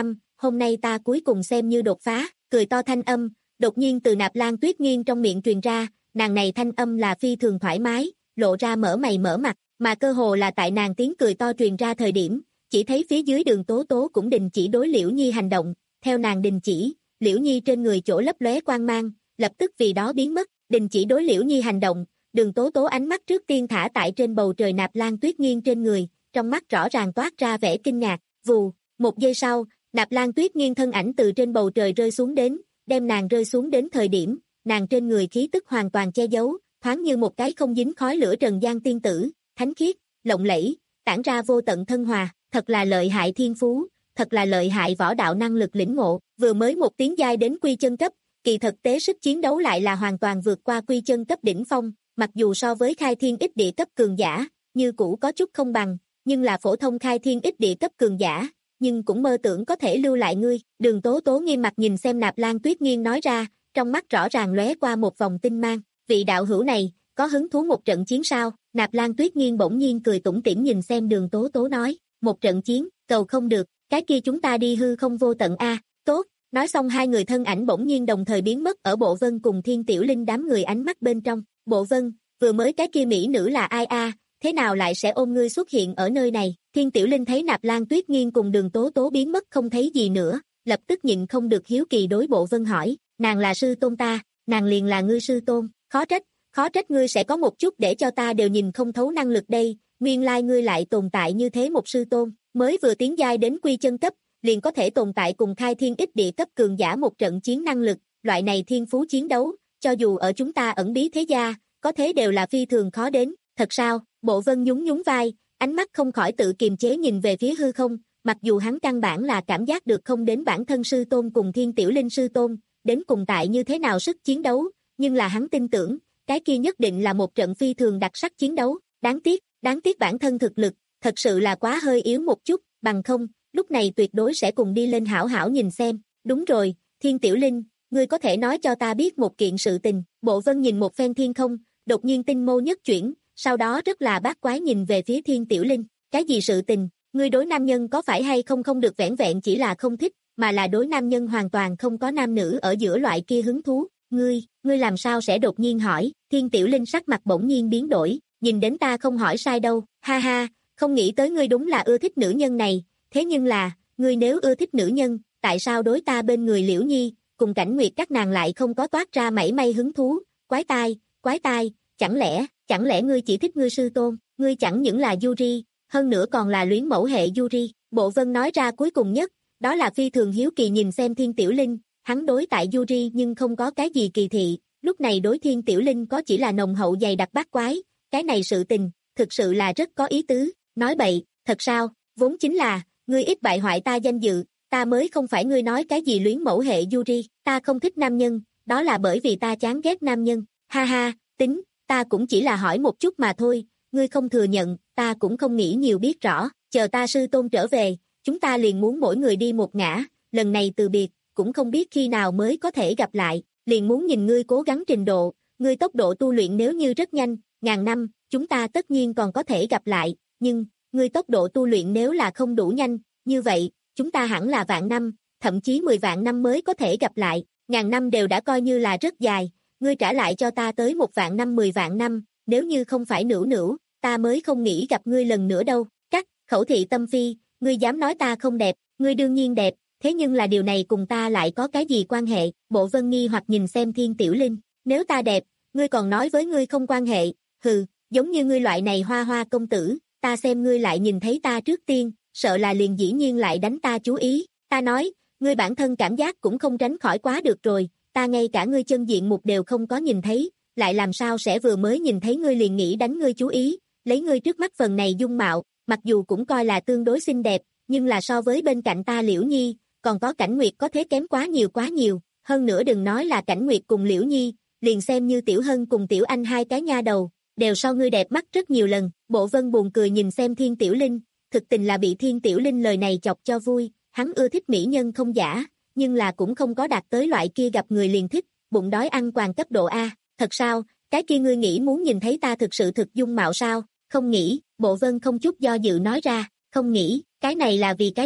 hôm nay ta cuối cùng xem như đột phá, cười to thanh âm, đột nhiên từ Nạp Lan Tuyết Nghiên trong miệng truyền ra, nàng này thanh âm là phi thường thoải mái, lộ ra mở mày mở mặt, mà cơ hồ là tại nàng tiếng cười to truyền ra thời điểm, chỉ thấy phía dưới Đường Tố Tố cũng đình chỉ đối Liễu Nhi hành động, theo nàng đình chỉ, Liễu Nhi trên người chỗ lấp lóe quang mang, lập tức vì đó biến mất, đình chỉ đối Liễu Nhi hành động, Đường Tố Tố ánh mắt trước tiên thả tại trên bầu trời Nạp Lan Tuyết Nghiên trên người, trong mắt rõ ràng toát ra vẻ kinh ngạc, vù, một giây sau, Nạp Lan Tuyết Nghiên thân ảnh từ trên bầu trời rơi xuống đến, đem nàng rơi xuống đến thời điểm, nàng trên người khí tức hoàn toàn che giấu, thoáng như một cái không dính khói lửa trần gian tiên tử, thánh khiết, lộng lẫy, tản ra vô tận thân hòa, thật là lợi hại thiên phú, thật là lợi hại võ đạo năng lực lĩnh ngộ, vừa mới một tiến giai đến quy chân cấp, kỳ thực tế sức chiến đấu lại là hoàn toàn vượt qua quy chân cấp đỉnh phong, mặc dù so với khai thiên ích địa cấp cường giả, như cũ có chút không bằng, nhưng là phổ thông khai thiên ích địa cấp cường giả, nhưng cũng mơ tưởng có thể lưu lại ngươi. Đường Tố Tố nghiêm mặt nhìn xem Nạp Lan Tuyết Nghiên nói ra, trong mắt rõ ràng lóe qua một vòng tinh mang, vị đạo hữu này, có hứng thú một trận chiến sao? Nạp Lan Tuyết Nghiên bỗng nhiên cười tủm tỉm nhìn xem Đường Tố Tố nói, một trận chiến, cầu không được, cái kia chúng ta đi hư không vô tận a. Tốt, nói xong hai người thân ảnh bỗng nhiên đồng thời biến mất ở Bộ Vân cùng Thiên Tiểu Linh đám người ánh mắt bên trong. Bộ Vân, vừa mới cái kia mỹ nữ là ai a? Thế nào lại sẽ ôm ngươi xuất hiện ở nơi này? Thiên Tiểu Linh thấy Nạp Lan Tuyết Nghiên cùng Đường Tố Tố biến mất không thấy gì nữa, lập tức nhịn không được hiếu kỳ đối Bộ Vân hỏi, nàng là sư tôn ta, nàng liền là ngươi sư tôn, khó trách, khó trách ngươi sẽ có một chút để cho ta đều nhìn không thấu năng lực đây, nguyên lai ngươi lại tồn tại như thế một sư tôn, mới vừa tiến giai đến quy chân cấp, liền có thể tồn tại cùng khai thiên ích địa cấp cường giả một trận chiến năng lực, loại này thiên phú chiến đấu, cho dù ở chúng ta ẩn bí thế gia, có thế đều là phi thường khó đến, thật sao? Bộ Vân nhún nhún vai, ánh mắt không khỏi tự kiềm chế nhìn về phía hư không, mặc dù hắn căn bản là cảm giác được không đến bản thân sư tôn cùng Thiên Tiểu Linh sư tôn, đến cùng tại như thế nào sức chiến đấu, nhưng là hắn tin tưởng, cái kia nhất định là một trận phi thường đặc sắc chiến đấu, đáng tiếc, đáng tiếc bản thân thực lực, thật sự là quá hơi yếu một chút, bằng không, lúc này tuyệt đối sẽ cùng đi lên hảo hảo nhìn xem, đúng rồi, Thiên Tiểu Linh, ngươi có thể nói cho ta biết một kiện sự tình. Bộ Vân nhìn một phen thiên không, đột nhiên tinh mâu nhất chuyển, sau đó rất là bát quái nhìn về phía Thiên Tiểu Linh, cái gì sự tình, ngươi đối nam nhân có phải hay không không được vẻn vẹn chỉ là không thích, mà là đối nam nhân hoàn toàn không có nam nữ ở giữa loại kia hứng thú, ngươi, ngươi làm sao sẽ đột nhiên hỏi? Thiên Tiểu Linh sắc mặt bỗng nhiên biến đổi, nhìn đến ta không hỏi sai đâu, ha ha, không nghĩ tới ngươi đúng là ưa thích nữ nhân này, thế nhưng là, ngươi nếu ưa thích nữ nhân, tại sao đối ta bên người Liễu Nhi, cùng Cảnh Nguyệt các nàng lại không có toát ra mảy may hứng thú, quái tai, quái tai, chẳng lẽ, chẳng lẽ ngươi chỉ thích ngươi sư tôn, ngươi chẳng những là Yuri, hơn nữa còn là luyến mẫu hệ Yuri. Bộ Vân nói ra cuối cùng nhất, đó là phi thường hiếu kỳ nhìn xem Thiên Tiểu Linh, hắn đối tại Yuri nhưng không có cái gì kỳ thị, lúc này đối Thiên Tiểu Linh có chỉ là nồng hậu dày đặc bát quái, cái này sự tình, thực sự là rất có ý tứ, nói bậy, thật sao, vốn chính là, ngươi ít bại hoại ta danh dự, ta mới không phải ngươi nói cái gì luyến mẫu hệ Yuri, ta không thích nam nhân, đó là bởi vì ta chán ghét nam nhân, ha ha, tính, ta cũng chỉ là hỏi một chút mà thôi, ngươi không thừa nhận, ta cũng không nghĩ nhiều biết rõ, chờ ta sư tôn trở về, chúng ta liền muốn mỗi người đi một ngã, lần này từ biệt, cũng không biết khi nào mới có thể gặp lại, liền muốn nhìn ngươi cố gắng trình độ, ngươi tốc độ tu luyện nếu như rất nhanh, ngàn năm, chúng ta tất nhiên còn có thể gặp lại, nhưng, ngươi tốc độ tu luyện nếu là không đủ nhanh, như vậy, chúng ta hẳn là vạn năm, thậm chí mười vạn năm mới có thể gặp lại, ngàn năm đều đã coi như là rất dài, ngươi trả lại cho ta tới một vạn năm mười vạn năm, nếu như không phải nửu nửu, ta mới không nghĩ gặp ngươi lần nữa đâu, cắt, khẩu thị tâm phi, ngươi dám nói ta không đẹp, ngươi đương nhiên đẹp, thế nhưng là điều này cùng ta lại có cái gì quan hệ? Bộ Vân nghi hoặc nhìn xem Thiên Tiểu Linh, nếu ta đẹp, ngươi còn nói với ngươi không quan hệ, hừ, giống như ngươi loại này hoa hoa công tử, ta xem ngươi lại nhìn thấy ta trước tiên, sợ là liền dĩ nhiên lại đánh ta chú ý, ta nói, ngươi bản thân cảm giác cũng không tránh khỏi quá được rồi, ta ngay cả ngươi chân diện mục đều không có nhìn thấy, lại làm sao sẽ vừa mới nhìn thấy ngươi liền nghĩ đánh ngươi chú ý, lấy ngươi trước mắt phần này dung mạo, mặc dù cũng coi là tương đối xinh đẹp, nhưng là so với bên cạnh ta Liễu Nhi, còn có Cảnh Nguyệt có thế kém quá nhiều quá nhiều, hơn nữa đừng nói là Cảnh Nguyệt cùng Liễu Nhi, liền xem như Tiểu Hân cùng Tiểu Anh hai cái nha đầu, đều so ngươi đẹp mắt rất nhiều lần. Bộ Vân buồn cười nhìn xem Thiên Tiểu Linh, thực tình là bị Thiên Tiểu Linh lời này chọc cho vui, hắn ưa thích mỹ nhân không giả, nhưng là cũng không có đạt tới loại kia gặp người liền thích, bụng đói ăn quàng cấp độ A, thật sao, cái kia ngươi nghĩ muốn nhìn thấy ta thực sự thực dung mạo sao, không nghĩ, Bộ Vân không chút do dự nói ra, không nghĩ, cái này là vì cái gì,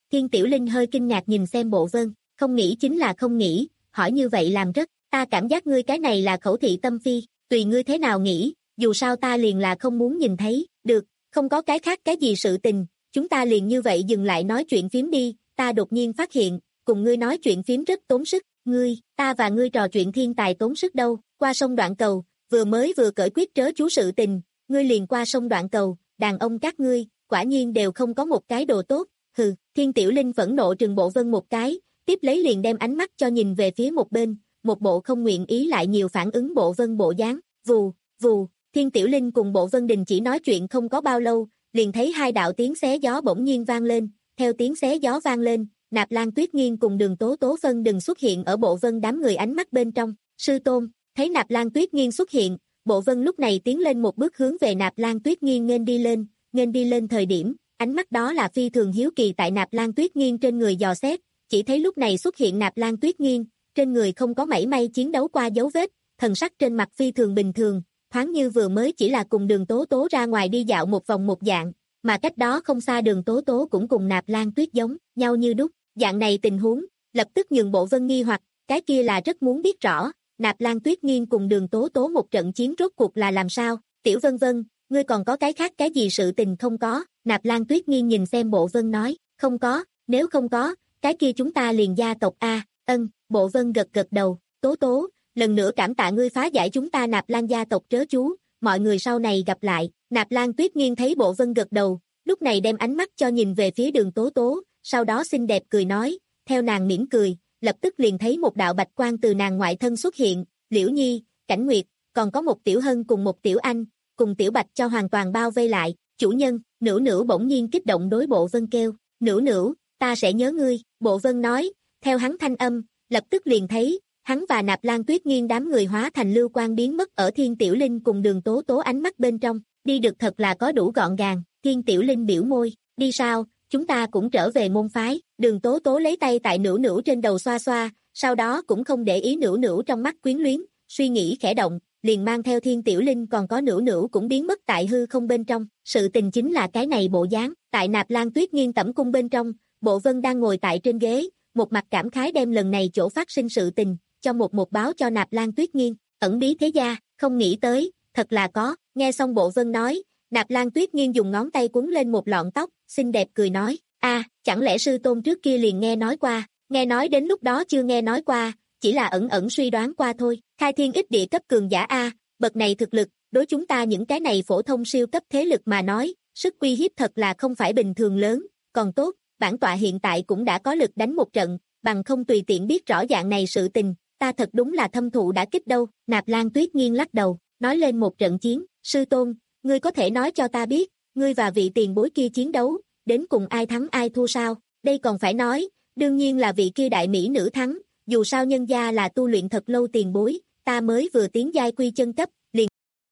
Thiên Tiểu Linh hơi kinh ngạc nhìn xem Bộ Vân, không nghĩ chính là không nghĩ, hỏi như vậy làm rất, ta cảm giác ngươi cái này là khẩu thị tâm phi, tùy ngươi thế nào nghĩ, dù sao ta liền là không muốn nhìn thấy, được, không có cái khác cái gì sự tình, chúng ta liền như vậy dừng lại nói chuyện phím đi, ta đột nhiên phát hiện, cùng ngươi nói chuyện phím rất tốn sức, ngươi, ta và ngươi trò chuyện thiên tài tốn sức đâu, qua sông Đoạn Cầu, vừa mới vừa cởi quyết trớ chú sự tình, ngươi liền qua sông Đoạn Cầu, đàn ông các ngươi, quả nhiên đều không có một cái đồ tốt, hừ, Thiên Tiểu Linh phẫn nộ trừng Bộ Vân một cái, tiếp lấy liền đem ánh mắt cho nhìn về phía một bên, một bộ không nguyện ý lại nhiều phản ứng Bộ Vân bộ dáng, vù, vù, Thiên Tiểu Linh cùng Bộ Vân Đình chỉ nói chuyện không có bao lâu, liền thấy hai đạo tiếng xé gió bỗng nhiên vang lên, theo tiếng xé gió vang lên, Nạp Lan Tuyết Nghiên cùng Đường Tố Tố phân đừng xuất hiện ở Bộ Vân đám người ánh mắt bên trong, sư tôn, thấy Nạp Lan Tuyết Nghiên xuất hiện, Bộ Vân lúc này tiến lên một bước hướng về Nạp Lan Tuyết Nghiên nghênh đi lên, nghênh đi lên thời điểm, ánh mắt đó là phi thường hiếu kỳ tại Nạp Lan Tuyết Nghiên trên người dò xét, chỉ thấy lúc này xuất hiện Nạp Lan Tuyết Nghiên, trên người không có mảy may chiến đấu qua dấu vết, thần sắc trên mặt phi thường bình thường, thoáng như vừa mới chỉ là cùng Đường Tố Tố ra ngoài đi dạo một vòng một dạng, mà cách đó không xa Đường Tố Tố cũng cùng Nạp Lan Tuyết giống nhau như đúc, dạng này tình huống, lập tức nhường Bộ Vân nghi hoặc, cái kia là rất muốn biết rõ, Nạp Lan Tuyết Nghiên cùng Đường Tố Tố một trận chiến rốt cuộc là làm sao, Tiểu Vân Vân, ngươi còn có cái khác cái gì sự tình không có, Nạp Lan Tuyết Nghiên nhìn xem Bộ Vân nói, không có, nếu không có, cái kia chúng ta liền gia tộc A, ân, Bộ Vân gật gật đầu, Tố Tố, lần nữa cảm tạ ngươi phá giải chúng ta Nạp Lan gia tộc trớ chú, mọi người sau này gặp lại, Nạp Lan Tuyết Nghiên thấy Bộ Vân gật đầu, lúc này đem ánh mắt cho nhìn về phía Đường Tố Tố, sau đó xinh đẹp cười nói, theo nàng mỉm cười, lập tức liền thấy một đạo bạch quang từ nàng ngoại thân xuất hiện, Liễu Nhi, Cảnh Nguyệt, còn có một Tiểu Hân cùng một Tiểu Anh, cùng Tiểu Bạch cho hoàn toàn bao vây lại, chủ nhân, Nữu Nữu bỗng nhiên kích động đối Bộ Vân kêu, Nữu Nữu, ta sẽ nhớ ngươi, Bộ Vân nói, theo hắn thanh âm, lập tức liền thấy, hắn và Nạp Lan Tuyết Nghiên đám người hóa thành lưu quang biến mất ở Thiên Tiểu Linh cùng Đường Tố Tố ánh mắt bên trong, đi được thật là có đủ gọn gàng, Thiên Tiểu Linh biểu môi, đi sao, chúng ta cũng trở về môn phái, Đường Tố Tố lấy tay tại Nữu Nữu trên đầu xoa xoa, sau đó cũng không để ý Nữu Nữu trong mắt quyến luyến, suy nghĩ khẽ động, liền mang theo Thiên Tiểu Linh còn có Nữu Nữu cũng biến mất tại hư không bên trong, sự tình chính là cái này bộ dáng, tại Nạp Lan Tuyết Nghiên tẩm cung bên trong, Bộ Vân đang ngồi tại trên ghế, một mặt cảm khái đem lần này chỗ phát sinh sự tình, cho một một báo cho Nạp Lan Tuyết Nghiên, ẩn bí thế gia, không nghĩ tới, thật là có, nghe xong Bộ Vân nói, Nạp Lan Tuyết Nghiên dùng ngón tay quấn lên một lọn tóc, xinh đẹp cười nói, a, chẳng lẽ sư tôn trước kia liền nghe nói qua, nghe nói đến lúc đó chưa nghe nói qua, chỉ là ẩn ẩn suy đoán qua thôi, khai thiên ích địa cấp cường giả a, bậc này thực lực, đối chúng ta những cái này phổ thông siêu cấp thế lực mà nói, sức uy hiếp thật là không phải bình thường lớn, còn tốt, bản tọa hiện tại cũng đã có lực đánh một trận, bằng không tùy tiện biết rõ dạng này sự tình, ta thật đúng là thâm thụ đã kích đâu, Nạp Lan Tuyết Nghiên lắc đầu, nói lên một trận chiến, sư tôn, ngươi có thể nói cho ta biết, ngươi và vị tiền bối kia chiến đấu, đến cùng ai thắng ai thua sao, đây còn phải nói, đương nhiên là vị kia đại mỹ nữ thắng, dù sao nhân gia là tu luyện thật lâu tiền bối, ta mới vừa tiến giai quy chân cấp, liền.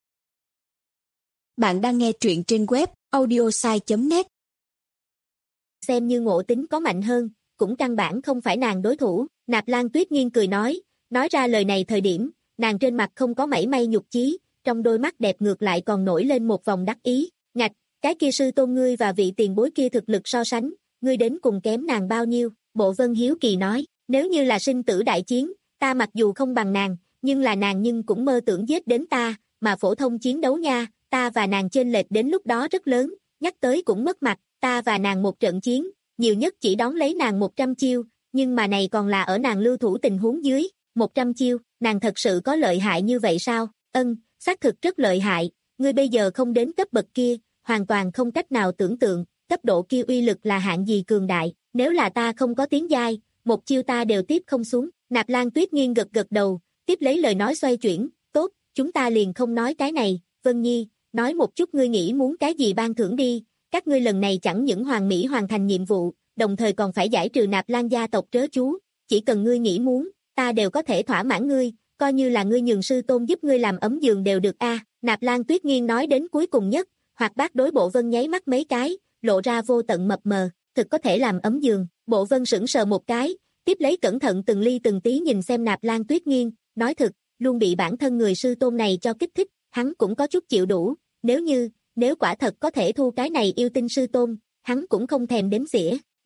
Bạn đang nghe truyện trên web audiosai chấm net.
Xem như ngộ tính có mạnh hơn, cũng căn bản không phải nàng đối thủ, Nạp Lan Tuyết Nghiên cười nói, nói ra lời này thời điểm, nàng trên mặt không có mảy may nhục chí, trong đôi mắt đẹp ngược lại còn nổi lên một vòng đắc ý, ngạch, cái kia sư tôn ngươi và vị tiền bối kia thực lực so sánh, ngươi đến cùng kém nàng bao nhiêu, Bộ Vân hiếu kỳ nói, nếu như là sinh tử đại chiến, ta mặc dù không bằng nàng, nhưng là nàng nhưng cũng mơ tưởng giết đến ta, mà phổ thông chiến đấu nha, ta và nàng chênh lệch đến lúc đó rất lớn, nhắc tới cũng mất mặt, ta và nàng một trận chiến, nhiều nhất chỉ đón lấy nàng một trăm chiêu, nhưng mà này còn là ở nàng lưu thủ tình huống dưới, một trăm chiêu, nàng thật sự có lợi hại như vậy sao? Ân, xác thực rất lợi hại, ngươi bây giờ không đến cấp bậc kia, hoàn toàn không cách nào tưởng tượng, cấp độ kia uy lực là hạng gì cường đại, nếu là ta không có tiếng giai, một chiêu ta đều tiếp không xuống, Nạp Lan Tuyết Nghiên gật gật đầu, tiếp lấy lời nói xoay chuyển, tốt, chúng ta liền không nói cái này, Vân Nhi, nói một chút ngươi nghĩ muốn cái gì ban thưởng đi, các ngươi lần này chẳng những hoàn mỹ hoàn thành nhiệm vụ, đồng thời còn phải giải trừ Nạp Lan gia tộc trớ chú, chỉ cần ngươi nghĩ muốn, ta đều có thể thỏa mãn ngươi, coi như là ngươi nhường sư tôn giúp ngươi làm ấm giường đều được a. Nạp Lan Tuyết Nghiên nói đến cuối cùng nhất, hoặc bác đối Bộ Vân nháy mắt mấy cái, lộ ra vô tận mập mờ, thực có thể làm ấm giường, Bộ Vân sững sờ một cái, tiếp lấy cẩn thận từng ly từng tí nhìn xem Nạp Lan Tuyết Nghiên, nói thực, luôn bị bản thân người sư tôn này cho kích thích, hắn cũng có chút chịu đủ, nếu như, nếu quả thật có thể thu cái này yêu tinh sư tôn, hắn cũng không thèm đếm xỉa, nha,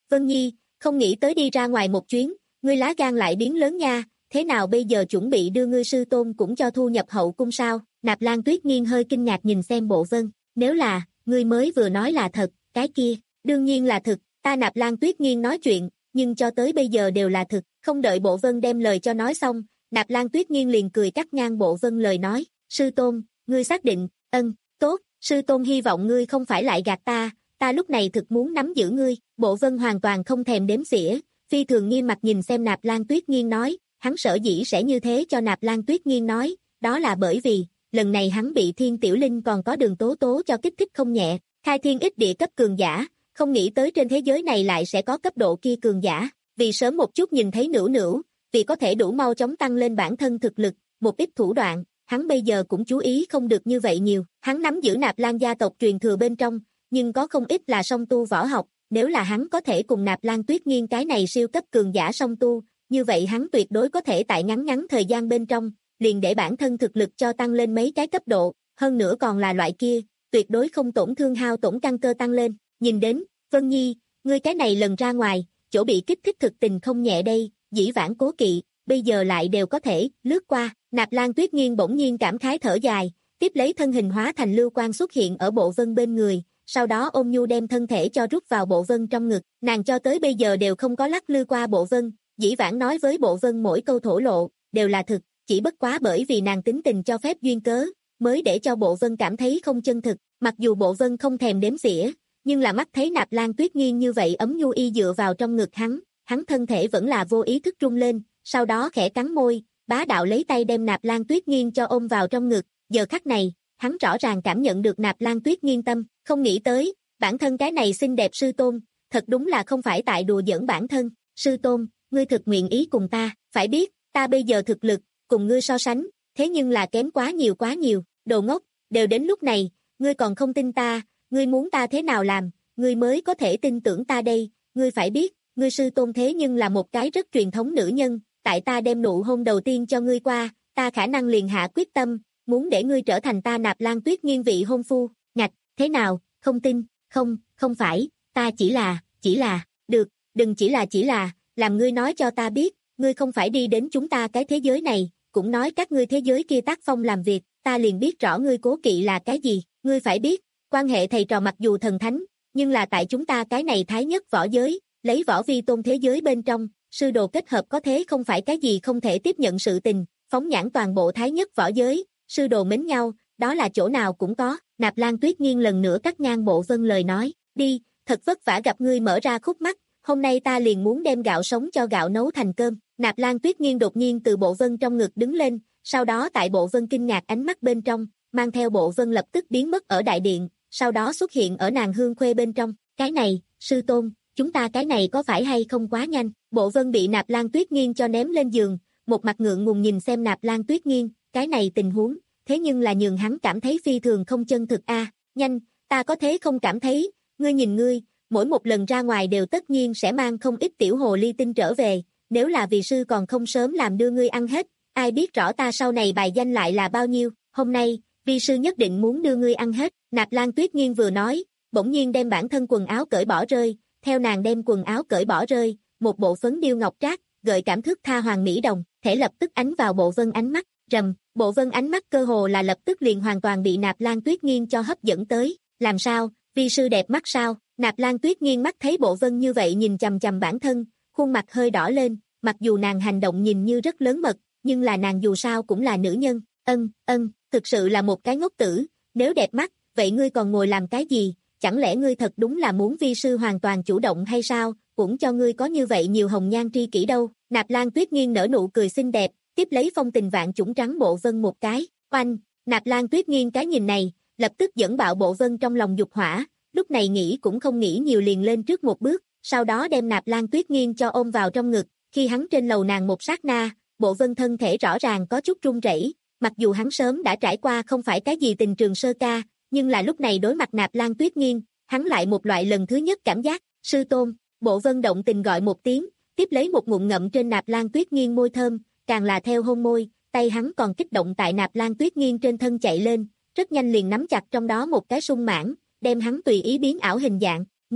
Vân Nhi, không nghĩ tới đi ra ngoài một chuyến, ngươi lá gan lại biến lớn nha, thế nào bây giờ chuẩn bị đưa ngươi sư tôn cũng cho thu nhập hậu cung sao? Nạp Lan Tuyết Nghiên hơi kinh ngạc nhìn xem Bộ Vân, nếu là, ngươi mới vừa nói là thật, cái kia, đương nhiên là thực, ta Nạp Lan Tuyết Nghiên nói chuyện, nhưng cho tới bây giờ đều là thực, không đợi Bộ Vân đem lời cho nói xong, Nạp Lan Tuyết Nghiên liền cười cắt ngang Bộ Vân lời nói, sư tôn, ngươi xác định, ân, tốt, sư tôn hy vọng ngươi không phải lại gạt ta, ta lúc này thực muốn nắm giữ ngươi, Bộ Vân hoàn toàn không thèm đếm xỉa, phi thường nghiêm mặt nhìn xem Nạp Lan Tuyết Nghiên nói, hắn sở dĩ sẽ như thế cho Nạp Lan Tuyết Nghiên nói, đó là bởi vì, lần này hắn bị Thiên Tiểu Linh còn có Đường Tố Tố cho kích thích không nhẹ, khai thiên ích địa cấp cường giả, không nghĩ tới trên thế giới này lại sẽ có cấp độ kia cường giả, vì sớm một chút nhìn thấy Nữu Nữu, vì có thể đủ mau chóng tăng lên bản thân thực lực, một ít thủ đoạn, hắn bây giờ cũng chú ý không được như vậy nhiều, hắn nắm giữ Nạp Lan gia tộc truyền thừa bên trong, nhưng có không ít là song tu võ học, nếu là hắn có thể cùng Nạp Lan Tuyết Nghiên cái này siêu cấp cường giả song tu, như vậy hắn tuyệt đối có thể tại ngắn ngắn thời gian bên trong, liền để bản thân thực lực cho tăng lên mấy cái cấp độ, hơn nữa còn là loại kia, tuyệt đối không tổn thương hao tổn căn cơ tăng lên, nhìn đến, Vân Nhi, ngươi cái này lần ra ngoài, chỗ bị kích thích thực tình không nhẹ đây, dĩ vãng cố kỵ, bây giờ lại đều có thể, lướt qua, Nạp Lan Tuyết Nghiên bỗng nhiên cảm khái thở dài, tiếp lấy thân hình hóa thành lưu quang xuất hiện ở Bộ Vân bên người, sau đó ôm nhu đem thân thể cho rút vào Bộ Vân trong ngực, nàng cho tới bây giờ đều không có lắc lư qua Bộ Vân, dĩ vãng nói với Bộ Vân mỗi câu thổ lộ, đều là thực, chỉ bất quá bởi vì nàng tính tình cho phép duyên cớ, mới để cho Bộ Vân cảm thấy không chân thực, mặc dù Bộ Vân không thèm đếm xỉa, nhưng là mắt thấy Nạp Lan Tuyết Nghiên như vậy ấm nhu y dựa vào trong ngực hắn, hắn thân thể vẫn là vô ý thức rung lên, sau đó khẽ cắn môi, bá đạo lấy tay đem Nạp Lan Tuyết Nghiên cho ôm vào trong ngực, giờ khắc này, hắn rõ ràng cảm nhận được Nạp Lan Tuyết Nghiên tâm, không nghĩ tới, bản thân cái này xinh đẹp sư tôn, thật đúng là không phải tại đùa giỡn bản thân, sư tôn, ngươi thực nguyện ý cùng ta, phải biết, ta bây giờ thực lực, cùng ngươi so sánh, thế nhưng là kém quá nhiều quá nhiều, đồ ngốc, đều đến lúc này, ngươi còn không tin ta, ngươi muốn ta thế nào làm, ngươi mới có thể tin tưởng ta đây, ngươi phải biết, ngươi sư tôn thế nhưng là một cái rất truyền thống nữ nhân, tại ta đem nụ hôn đầu tiên cho ngươi qua, ta khả năng liền hạ quyết tâm, muốn để ngươi trở thành ta Nạp Lan Tuyết Nghiên vị hôn phu, ngạch, thế nào, không tin, không, không phải, ta chỉ là, chỉ là, được, đừng chỉ là chỉ là, làm ngươi nói cho ta biết, ngươi không phải đi đến chúng ta cái thế giới này, cũng nói các ngươi thế giới kia tác phong làm việc, ta liền biết rõ ngươi cố kỵ là cái gì, ngươi phải biết, quan hệ thầy trò mặc dù thần thánh, nhưng là tại chúng ta cái này thái nhất võ giới, lấy võ vi tôn thế giới bên trong, sư đồ kết hợp có thế không phải cái gì không thể tiếp nhận sự tình, phóng nhãn toàn bộ thái nhất võ giới, sư đồ mến nhau, đó là chỗ nào cũng có, Nạp Lan Tuyết Nghiên lần nữa cắt ngang Bộ Vân lời nói, đi, thật vất vả gặp ngươi mở ra khúc mắt, hôm nay ta liền muốn đem gạo sống cho gạo nấu thành cơm, Nạp Lan Tuyết Nghiên đột nhiên từ Bộ Vân trong ngực đứng lên, sau đó tại Bộ Vân kinh ngạc ánh mắt bên trong, mang theo Bộ Vân lập tức biến mất ở đại điện, sau đó xuất hiện ở nàng hương khuê bên trong, cái này, sư tôn, chúng ta cái này có phải hay không quá nhanh, Bộ Vân bị Nạp Lan Tuyết Nghiên cho ném lên giường, một mặt ngượng ngùng nhìn xem Nạp Lan Tuyết Nghiên, cái này tình huống, thế nhưng là nhường hắn cảm thấy phi thường không chân thực a, nhanh, ta có thế không cảm thấy, ngươi nhìn ngươi, mỗi một lần ra ngoài đều tất nhiên sẽ mang không ít tiểu hồ ly tinh trở về, nếu là vị sư còn không sớm làm đưa ngươi ăn hết, ai biết rõ ta sau này bài danh lại là bao nhiêu, hôm nay, vi sư nhất định muốn đưa ngươi ăn hết, Nạp Lan Tuyết Nghiên vừa nói, bỗng nhiên đem bản thân quần áo cởi bỏ rơi, theo nàng đem quần áo cởi bỏ rơi, một bộ phấn điêu ngọc trác, gợi cảm thức tha hoàng mỹ đồng, thể lập tức ánh vào Bộ Vân ánh mắt, rầm, Bộ Vân ánh mắt cơ hồ là lập tức liền hoàn toàn bị Nạp Lan Tuyết Nghiên cho hấp dẫn tới, làm sao, vi sư đẹp mắt sao, Nạp Lan Tuyết Nghiên mắt thấy Bộ Vân như vậy nhìn chằm chằm bản thân, khuôn mặt hơi đỏ lên, mặc dù nàng hành động nhìn như rất lớn mật, nhưng là nàng dù sao cũng là nữ nhân, ân, ân, thực sự là một cái ngốc tử, nếu đẹp mắt, vậy ngươi còn ngồi làm cái gì, chẳng lẽ ngươi thật đúng là muốn vi sư hoàn toàn chủ động hay sao, cũng cho ngươi có như vậy nhiều hồng nhan tri kỷ đâu, Nạp Lan Tuyết Nghiên nở nụ cười xinh đẹp, tiếp lấy phong tình vạn chủng trắng Bộ Vân một cái, oanh, Nạp Lan Tuyết Nghiên cái nhìn này, lập tức dẫn bạo Bộ Vân trong lòng dục hỏa, lúc này nghĩ cũng không nghĩ nhiều liền lên trước một bước, sau đó đem Nạp Lan Tuyết Nghiên cho ôm vào trong ngực, khi hắn trên lầu nàng một sát na, Bộ Vân thân thể rõ ràng có chút run rẩy, mặc dù hắn sớm đã trải qua không phải cái gì tình trường sơ ca, nhưng là lúc này đối mặt Nạp Lan Tuyết Nghiên, hắn lại một loại lần thứ nhất cảm giác, sư tôn, Bộ Vân động tình gọi một tiếng, tiếp lấy một ngụm ngậm trên Nạp Lan Tuyết Nghiên môi thơm, càng là theo hôn môi, tay hắn còn kích động tại Nạp Lan Tuyết Nghiên trên thân chạy lên, rất nhanh liền nắm chặt trong đó một cái sung mãn, đem hắn tùy ý biến ảo hình dạng, ngô,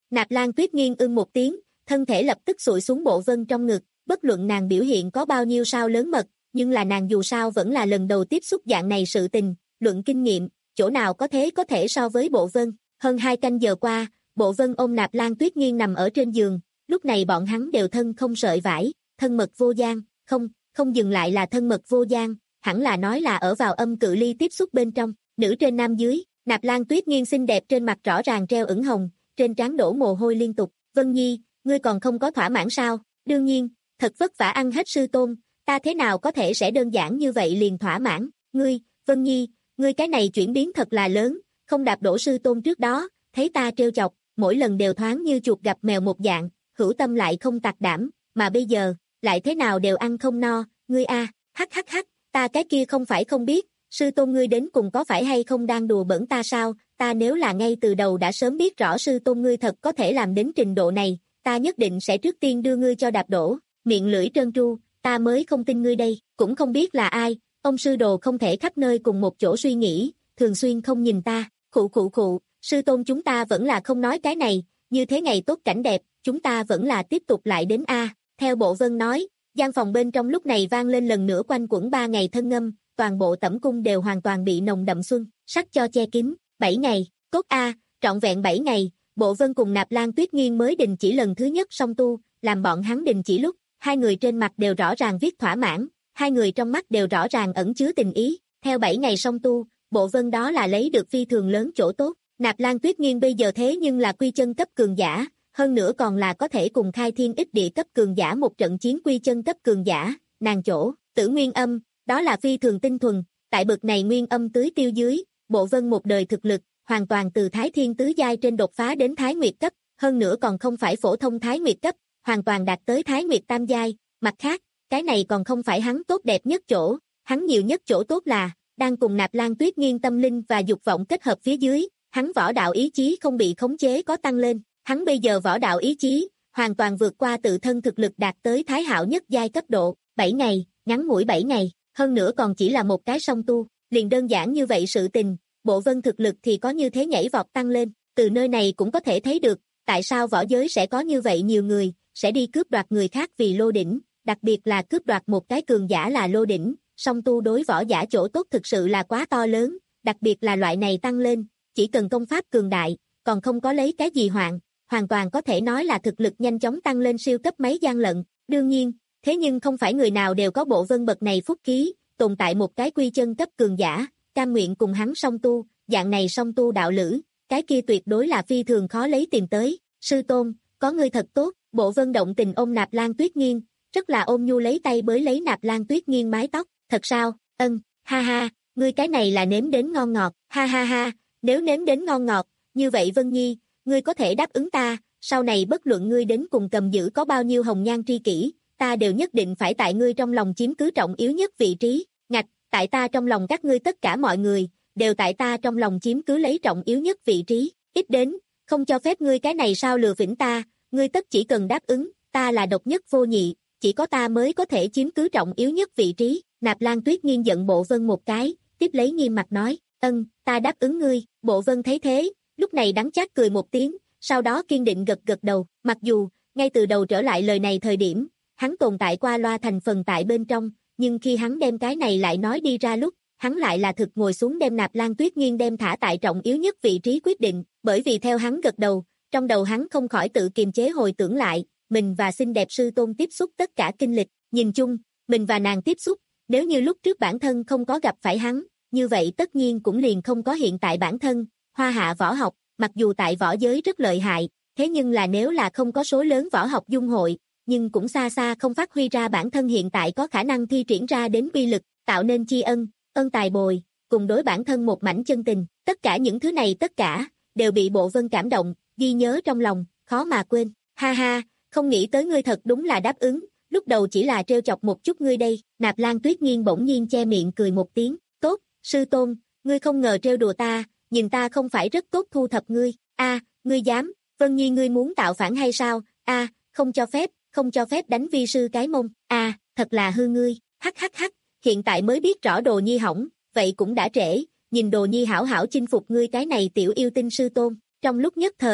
Nạp Lan Tuyết Nghiên ưng một tiếng, thân thể lập tức sụi xuống Bộ Vân trong ngực, bất luận nàng biểu hiện có bao nhiêu sao lớn mật, nhưng là nàng dù sao vẫn là lần đầu tiếp xúc dạng này sự tình, luận kinh nghiệm, chỗ nào có thế có thể so với Bộ Vân. Hơn hai canh giờ qua, Bộ Vân ôm Nạp Lan Tuyết Nghiên nằm ở trên giường, lúc này bọn hắn đều thân không sợi vải, thân mật vô gian, không, không dừng lại là thân mật vô gian, hẳn là nói là ở vào âm cự ly tiếp xúc bên trong, nữ trên nam dưới. Nạp Lan Tuyết Nghiên xinh đẹp trên mặt rõ ràng treo ửng hồng, trên trán đổ mồ hôi liên tục. Vân Nhi, ngươi còn không có thỏa mãn sao? Đương nhiên, thật vất vả ăn hết sư tôn, ta thế nào có thể sẽ đơn giản như vậy liền thỏa mãn. Ngươi, Vân Nhi, ngươi cái này chuyển biến thật là lớn, không đạp đổ sư tôn trước đó, thấy ta trêu chọc, mỗi lần đều thoáng như chuột gặp mèo một dạng, hữu tâm lại không tặc đảm, mà bây giờ, lại thế nào đều ăn không no, ngươi a, hắc hắc hắc, ta cái kia không phải không biết, sư tôn ngươi đến cùng có phải hay không đang đùa bỡn ta sao, ta nếu là ngay từ đầu đã sớm biết rõ sư tôn ngươi thật có thể làm đến trình độ này, ta nhất định sẽ trước tiên đưa ngươi cho đạp đổ, miệng lưỡi trơn tru, ta mới không tin ngươi đây, cũng không biết là ai, ông sư đồ không thể khắp nơi cùng một chỗ suy nghĩ, thường xuyên không nhìn ta, khụ khụ khụ, sư tôn chúng ta vẫn là không nói cái này, như thế ngày tốt cảnh đẹp, chúng ta vẫn là tiếp tục lại đến A, theo Bộ Vân nói, gian phòng bên trong lúc này vang lên lần nữa quanh quẩn ba ngày thân ngâm, toàn bộ tẩm cung đều hoàn toàn bị nồng đậm xuân, sắc cho che kín, bảy ngày, cốt A, trọn vẹn bảy ngày, Bộ Vân cùng Nạp Lan Tuyết Nghiên mới đình chỉ lần thứ nhất song tu, làm bọn hắn đình chỉ lúc, hai người trên mặt đều rõ ràng viết thỏa mãn, hai người trong mắt đều rõ ràng ẩn chứa tình ý, theo bảy ngày song tu, Bộ Vân đó là lấy được phi thường lớn chỗ tốt, Nạp Lan Tuyết Nghiên bây giờ thế nhưng là quy chân cấp cường giả, hơn nữa còn là có thể cùng khai thiên ích địa cấp cường giả một trận chiến quy chân cấp cường giả, nàng chỗ, tử nguyên âm, đó là phi thường tinh thuần, tại bực này nguyên âm tưới tiêu dưới, Bộ Vân một đời thực lực, hoàn toàn từ Thái Thiên tứ giai trên đột phá đến Thái Nguyệt cấp, hơn nữa còn không phải phổ thông Thái Nguyệt cấp, hoàn toàn đạt tới Thái Nguyệt tam giai, mặt khác, cái này còn không phải hắn tốt đẹp nhất chỗ, hắn nhiều nhất chỗ tốt là, đang cùng Nạp Lan Tuyết Nghiên tâm linh và dục vọng kết hợp phía dưới, hắn võ đạo ý chí không bị khống chế có tăng lên, hắn bây giờ võ đạo ý chí, hoàn toàn vượt qua tự thân thực lực đạt tới Thái Hạo nhất giai cấp độ, bảy ngày, ngắn ngủi bảy ngày, hơn nữa còn chỉ là một cái song tu, liền đơn giản như vậy sự tình, Bộ Vân thực lực thì có như thế nhảy vọt tăng lên, từ nơi này cũng có thể thấy được, tại sao võ giới sẽ có như vậy nhiều người, sẽ đi cướp đoạt người khác vì lô đỉnh, đặc biệt là cướp đoạt một cái cường giả là lô đỉnh, song tu đối võ giả chỗ tốt thực sự là quá to lớn, đặc biệt là loại này tăng lên, chỉ cần công pháp cường đại, còn không có lấy cái gì hoạn, hoàn toàn có thể nói là thực lực nhanh chóng tăng lên siêu cấp mấy gian lận, đương nhiên, thế nhưng không phải người nào đều có Bộ Vân bậc này phúc khí, tồn tại một cái quy chân cấp cường giả, cam nguyện cùng hắn song tu, dạng này song tu đạo lữ, cái kia tuyệt đối là phi thường khó lấy tìm tới, sư tôn, có ngươi thật tốt, Bộ Vân động tình ôm Nạp Lan Tuyết Nghiên, rất là ôm nhu lấy tay bới lấy Nạp Lan Tuyết Nghiên mái tóc, thật sao, ân, ha ha, ngươi cái này là nếm đến ngon ngọt, ha ha ha, nếu nếm đến ngon ngọt, như vậy Vân Nhi, ngươi có thể đáp ứng ta, sau này bất luận ngươi đến cùng cầm giữ có bao nhiêu hồng nhan tri kỷ, ta đều nhất định phải tại ngươi trong lòng chiếm cứ trọng yếu nhất vị trí, ngạch, tại ta trong lòng các ngươi tất cả mọi người, đều tại ta trong lòng chiếm cứ lấy trọng yếu nhất vị trí, ít đến, không cho phép ngươi cái này sao lừa phỉnh ta, ngươi tất chỉ cần đáp ứng, ta là độc nhất vô nhị, chỉ có ta mới có thể chiếm cứ trọng yếu nhất vị trí, Nạp Lan Tuyết Nghiên giận Bộ Vân một cái, tiếp lấy nghiêm mặt nói, ân, ta đáp ứng ngươi, Bộ Vân thấy thế, lúc này đắng chát cười một tiếng, sau đó kiên định gật gật đầu, mặc dù, ngay từ đầu trở lại lời này thời điểm, hắn tồn tại qua loa thành phần tại bên trong, nhưng khi hắn đem cái này lại nói đi ra lúc, hắn lại là thực ngồi xuống đem Nạp Lan Tuyết Nghiên đem thả tại trọng yếu nhất vị trí quyết định, bởi vì theo hắn gật đầu, trong đầu hắn không khỏi tự kiềm chế hồi tưởng lại, mình và xinh đẹp sư tôn tiếp xúc tất cả kinh lịch, nhìn chung, mình và nàng tiếp xúc, nếu như lúc trước bản thân không có gặp phải hắn, như vậy tất nhiên cũng liền không có hiện tại bản thân, hoa hạ võ học, mặc dù tại võ giới rất lợi hại, thế nhưng là nếu là không có số lớn võ học dung hội, nhưng cũng xa xa không phát huy ra bản thân hiện tại có khả năng thi triển ra đến uy lực, tạo nên tri ân, ân tài bồi, cùng đối bản thân một mảnh chân tình, tất cả những thứ này tất cả, đều bị Bộ Vân cảm động, ghi nhớ trong lòng, khó mà quên, ha ha, không nghĩ tới ngươi thật đúng là đáp ứng, lúc đầu chỉ là trêu chọc một chút ngươi đây, Nạp Lan Tuyết Nghiên bỗng nhiên che miệng cười một tiếng, tốt, sư tôn, ngươi không ngờ trêu đùa ta, nhìn ta không phải rất tốt thu thập ngươi, a, ngươi dám, Vân Nhi ngươi muốn tạo phản hay sao, a, không cho phép, không cho phép đánh vi sư cái mông, a, thật là hư ngươi, hắc hắc hắc, hiện tại mới biết rõ Đồ Nhi hỏng, vậy cũng đã trễ, nhìn Đồ Nhi hảo hảo chinh phục ngươi cái này tiểu yêu tinh sư tôn, trong lúc nhất thời,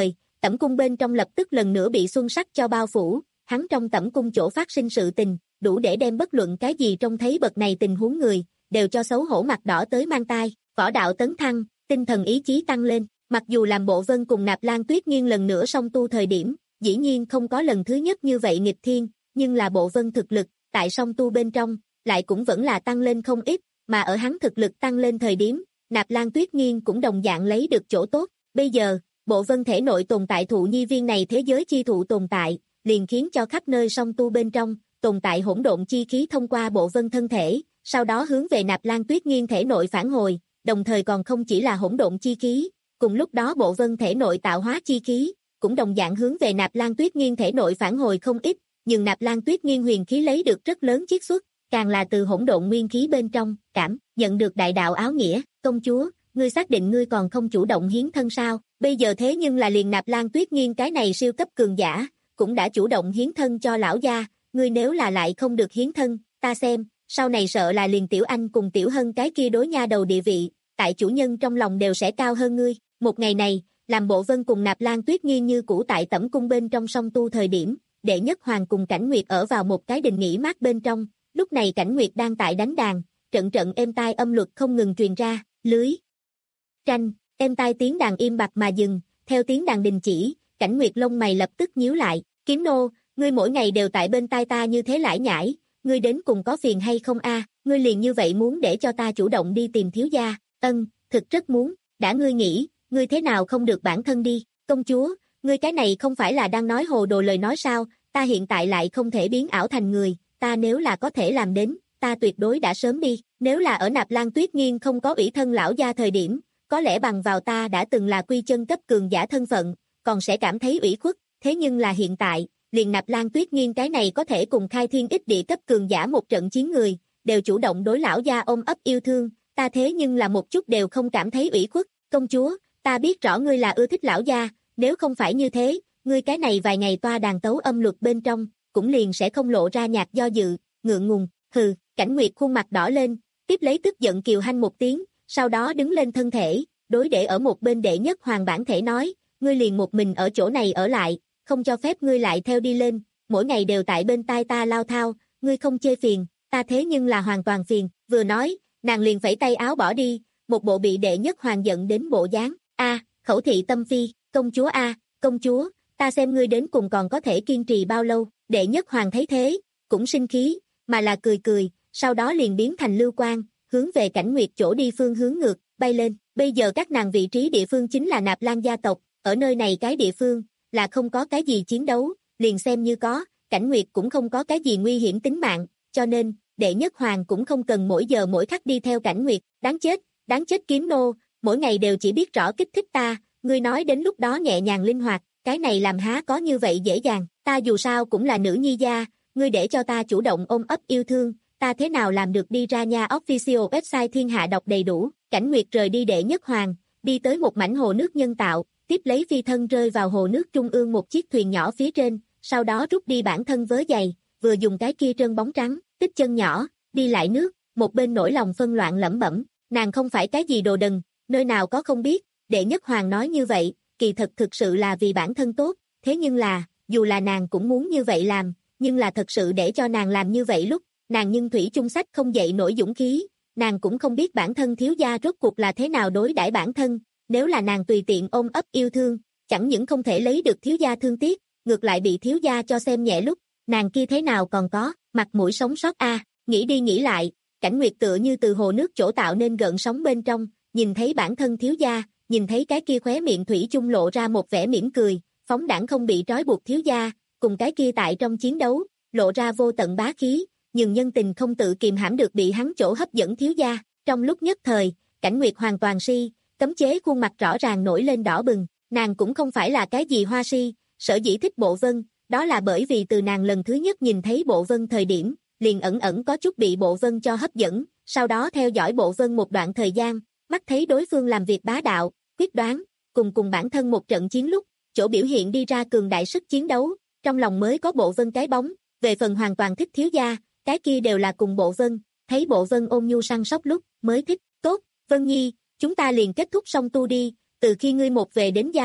Tẩm cung bên trong lập tức lần nữa bị xuân sắc cho bao phủ, hắn trong tẩm cung chỗ phát sinh sự tình, đủ để đem bất luận cái gì trông thấy bậc này tình huống người, đều cho xấu hổ mặt đỏ tới mang tai, võ đạo tấn thăng, tinh thần ý chí tăng lên, mặc dù làm Bộ Vân cùng Nạp Lan Tuyết Nghiên lần nữa song tu thời điểm, dĩ nhiên không có lần thứ nhất như vậy nghịch thiên, nhưng là Bộ Vân thực lực, tại song tu bên trong, lại cũng vẫn là tăng lên không ít, mà ở hắn thực lực tăng lên thời điểm, Nạp Lan Tuyết Nghiên cũng đồng dạng lấy được chỗ tốt, bây giờ, Bộ Vân thể nội tồn tại thụ nhi viên này thế giới chi thụ tồn tại, liền khiến cho khắp nơi song tu bên trong, tồn tại hỗn độn chi khí thông qua Bộ Vân thân thể, sau đó hướng về Nạp Lan Tuyết Nghiên thể nội phản hồi, đồng thời còn không chỉ là hỗn độn chi khí, cùng lúc đó Bộ Vân thể nội tạo hóa chi khí, cũng đồng dạng hướng về Nạp Lan Tuyết Nghiên thể nội phản hồi không ít, nhưng Nạp Lan Tuyết Nghiên huyền khí lấy được rất lớn chiết xuất, càng là từ hỗn độn nguyên khí bên trong, cảm nhận được đại đạo áo nghĩa, công chúa, ngươi xác định ngươi còn không chủ động hiến thân sao, bây giờ thế nhưng là liền Nạp Lan Tuyết Nghiên cái này siêu cấp cường giả, cũng đã chủ động hiến thân cho lão gia, ngươi nếu là lại không được hiến thân, ta xem, sau này sợ là liền Tiểu Anh cùng Tiểu Hân cái kia đối nha đầu địa vị, tại chủ nhân trong lòng đều sẽ cao hơn ngươi, một ngày này, làm Bộ Vân cùng Nạp Lan Tuyết Nghiên như cũ tại tẩm cung bên trong song tu thời điểm, Đệ Nhất Hoàng cùng Cảnh Nguyệt ở vào một cái đình nghỉ mát bên trong, lúc này Cảnh Nguyệt đang tại đánh đàn, trận trận êm tai âm luật không ngừng truyền ra, lưới tranh, êm tai tiếng đàn im bặt mà dừng, theo tiếng đàn đình chỉ, Cảnh Nguyệt lông mày lập tức nhíu lại, Kiếm nô, ngươi mỗi ngày đều tại bên tai ta như thế lải nhải, ngươi đến cùng có phiền hay không a? Ngươi liền như vậy muốn để cho ta chủ động đi tìm thiếu gia, ân, thực rất muốn, đã ngươi nghĩ, ngươi thế nào không được bản thân đi, công chúa, ngươi cái này không phải là đang nói hồ đồ lời nói sao, ta hiện tại lại không thể biến ảo thành người, ta nếu là có thể làm đến, ta tuyệt đối đã sớm đi, nếu là ở Nạp Lan Tuyết Nghiên không có ủy thân lão gia thời điểm, có lẽ bằng vào ta đã từng là quy chân cấp cường giả thân phận, còn sẽ cảm thấy ủy khuất, thế nhưng là hiện tại, liền Nạp Lan Tuyết Nghiên cái này có thể cùng khai thiên ích địa cấp cường giả một trận chiến người, đều chủ động đối lão gia ôm ấp yêu thương, ta thế nhưng là một chút đều không cảm thấy ủy khuất, công chúa, ta biết rõ ngươi là ưa thích lão gia, nếu không phải như thế, ngươi cái này vài ngày toa đàn tấu âm luật bên trong, cũng liền sẽ không lộ ra nhạc do dự, ngượng ngùng, hừ, Cảnh Nguyệt khuôn mặt đỏ lên, tiếp lấy tức giận kiều hanh một tiếng, sau đó đứng lên thân thể, đối để ở một bên Đệ Nhất Hoàng bản thể nói, ngươi liền một mình ở chỗ này ở lại, không cho phép ngươi lại theo đi lên, mỗi ngày đều tại bên tai ta lao thao, ngươi không chê phiền, ta thế nhưng là hoàn toàn phiền, vừa nói, nàng liền phẩy tay áo bỏ đi, một bộ bị Đệ Nhất Hoàng giận đến bộ dáng, a, khẩu thị tâm phi, công chúa a, công chúa, ta xem ngươi đến cùng còn có thể kiên trì bao lâu, Đệ Nhất Hoàng thấy thế, cũng sinh khí, mà là cười cười, sau đó liền biến thành lưu quang, hướng về Cảnh Nguyệt chỗ đi phương hướng ngược, bay lên, bây giờ các nàng vị trí địa phương chính là Nạp Lan gia tộc, ở nơi này cái địa phương, là không có cái gì chiến đấu, liền xem như có, Cảnh Nguyệt cũng không có cái gì nguy hiểm tính mạng, cho nên, Đệ Nhất Hoàng cũng không cần mỗi giờ mỗi khắc đi theo Cảnh Nguyệt, đáng chết, đáng chết Kiếm nô, mỗi ngày đều chỉ biết rõ kích thích ta, ngươi nói đến lúc đó nhẹ nhàng linh hoạt, cái này làm há có như vậy dễ dàng, ta dù sao cũng là nữ nhi gia, ngươi để cho ta chủ động ôm ấp yêu thương, ta thế nào làm được đi ra nha. Official website thiên hạ đọc đầy đủ, Cảnh Nguyệt rời đi Đệ Nhất Hoàng, đi tới một mảnh hồ nước nhân tạo, tiếp lấy phi thân rơi vào hồ nước trung ương một chiếc thuyền nhỏ phía trên, sau đó rút đi bản thân vớ giày, vừa dùng cái kia trơn bóng trắng, tích chân nhỏ, đi lại nước, một bên nổi lòng phân loạn lẩm bẩm, nàng không phải cái gì đồ đần, nơi nào có không biết, Đệ Nhất Hoàng nói như vậy, kỳ thật thực sự là vì bản thân tốt, thế nhưng là, dù là nàng cũng muốn như vậy làm, nhưng là thật sự để cho nàng làm như vậy lúc, nàng nhưng thủy chung sách không dậy nổi dũng khí, nàng cũng không biết bản thân thiếu gia rốt cuộc là thế nào đối đãi bản thân, nếu là nàng tùy tiện ôm ấp yêu thương, chẳng những không thể lấy được thiếu gia thương tiếc, ngược lại bị thiếu gia cho xem nhẹ lúc, nàng kia thế nào còn có, mặt mũi sống sót a, nghĩ đi nghĩ lại, Cảnh Nguyệt tựa như từ hồ nước chỗ tạo nên gợn sóng bên trong, nhìn thấy bản thân thiếu gia, nhìn thấy cái kia khóe miệng thủy chung lộ ra một vẻ mỉm cười, phóng đãng không bị trói buộc thiếu gia, cùng cái kia tại trong chiến đấu, lộ ra vô tận bá khí, nhưng nhân tình không tự kìm hãm được bị hắn chỗ hấp dẫn thiếu gia, trong lúc nhất thời, Cảnh Nguyệt hoàn toàn si, cấm chế khuôn mặt rõ ràng nổi lên đỏ bừng, nàng cũng không phải là cái gì hoa si, sở dĩ thích Bộ Vân, đó là bởi vì từ nàng lần thứ nhất nhìn thấy Bộ Vân thời điểm, liền ẩn ẩn có chút bị Bộ Vân cho hấp dẫn, sau đó theo dõi Bộ Vân một đoạn thời gian, mắt thấy đối phương làm việc bá đạo, quyết đoán, cùng cùng bản thân một trận chiến lúc, chỗ biểu hiện đi ra cường đại sức chiến đấu, trong lòng mới có Bộ Vân cái bóng, về phần hoàn toàn thích thiếu gia, cái kia đều là cùng Bộ Vân, thấy Bộ Vân ôn nhu săn sóc lúc, mới thích, tốt, Vân Nhi, chúng ta liền kết thúc xong tu đi, từ khi ngươi một về đến gia tộc,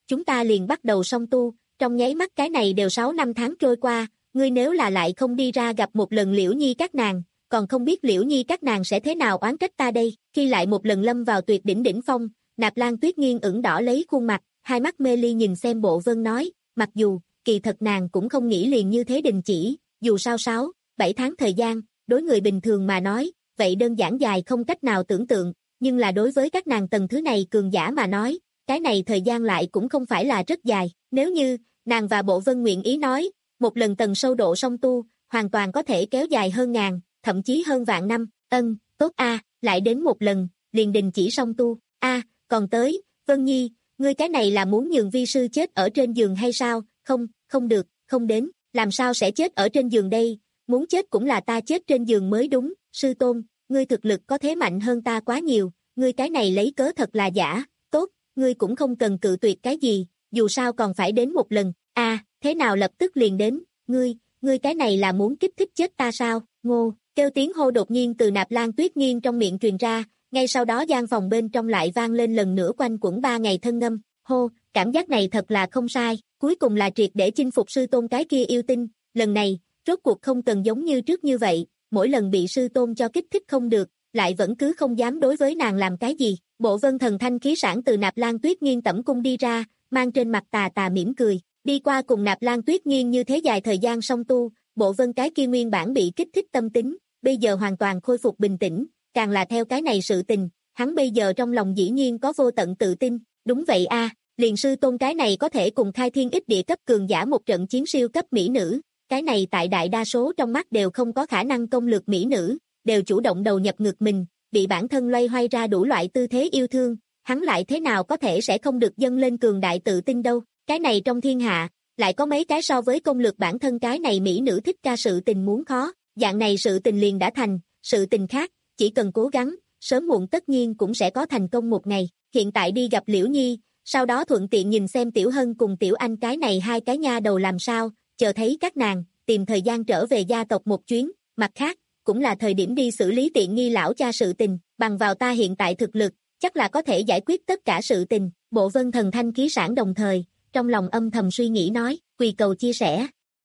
chúng ta liền bắt đầu song tu, trong nháy mắt cái này đều sáu năm tháng trôi qua, ngươi nếu là lại không đi ra gặp một lần Liễu Nhi các nàng, còn không biết Liễu Nhi các nàng sẽ thế nào oán trách ta đây. Khi lại một lần lâm vào tuyệt đỉnh đỉnh phong, Nạp Lan Tuyết Nghiên ửng đỏ lấy khuôn mặt, hai mắt mê ly nhìn xem Bộ Vân nói, mặc dù, kỳ thật nàng cũng không nghĩ liền như thế đình chỉ, dù sao sáu, bảy tháng thời gian, đối người bình thường mà nói, vậy đơn giản dài không cách nào tưởng tượng, nhưng là đối với các nàng tầng thứ này cường giả mà nói, cái này thời gian lại cũng không phải là rất dài, nếu như, nàng và Bộ Vân nguyện ý nói, một lần tầng sâu độ song tu, hoàn toàn có thể kéo dài hơn ngàn, thậm chí hơn vạn năm, ân, tốt a, lại đến một lần, liền đình chỉ song tu, a, còn tới, Vân Nhi, ngươi cái này là muốn nhường vi sư chết ở trên giường hay sao, không, không được, không đến, làm sao sẽ chết ở trên giường đây, muốn chết cũng là ta chết trên giường mới đúng, sư tôn, ngươi thực lực có thế mạnh hơn ta quá nhiều, ngươi cái này lấy cớ thật là giả, tốt, ngươi cũng không cần cự tuyệt cái gì, dù sao còn phải đến một lần, a, à, thế nào lập tức liền đến, ngươi, ngươi cái này là muốn kích thích chết ta sao, ngô, kêu tiếng hô đột nhiên từ Nạp Lan Tuyết Nghiên trong miệng truyền ra, ngay sau đó gian phòng bên trong lại vang lên lần nữa quanh quẩn ba ngày thân ngâm, hô, cảm giác này thật là không sai, cuối cùng là triệt để chinh phục sư tôn cái kia yêu tinh, lần này, rốt cuộc không cần giống như trước như vậy, mỗi lần bị sư tôn cho kích thích không được, lại vẫn cứ không dám đối với nàng làm cái gì. Bộ Vân thần thanh khí sản từ Nạp Lan Tuyết Nghiên tẩm cung đi ra, mang trên mặt tà tà mỉm cười, đi qua cùng Nạp Lan Tuyết Nghiên như thế dài thời gian song tu, Bộ Vân cái kia nguyên bản bị kích thích tâm tính, bây giờ hoàn toàn khôi phục bình tĩnh, càng là theo cái này sự tình, hắn bây giờ trong lòng dĩ nhiên có vô tận tự tin, đúng vậy a, à, liền sư tôn cái này có thể cùng khai thiên ích địa cấp cường giả một trận chiến siêu cấp mỹ nữ, cái này tại đại đa số trong mắt đều không có khả năng công lược mỹ nữ, đều chủ động đầu nhập ngực mình, bị bản thân loay hoay ra đủ loại tư thế yêu thương, hắn lại thế nào có thể sẽ không được dâng lên cường đại tự tin đâu, cái này trong thiên hạ, lại có mấy cái so với công lược bản thân cái này mỹ nữ thích ca sự tình muốn khó, dạng này sự tình liền đã thành, sự tình khác, chỉ cần cố gắng, sớm muộn tất nhiên cũng sẽ có thành công một ngày, hiện tại đi gặp Liễu Nhi, sau đó thuận tiện nhìn xem Tiểu Hân cùng Tiểu Anh cái này hai cái nha đầu làm sao, chờ thấy các nàng, tìm thời gian trở về gia tộc một chuyến, mặt khác, cũng là thời điểm đi xử lý tiện nghi lão cha sự tình, bằng vào ta hiện tại thực lực, chắc là có thể giải quyết tất cả sự tình, Bộ Vân thần thanh khí sản đồng thời, trong lòng âm thầm suy nghĩ nói, quỳ cầu chia sẻ.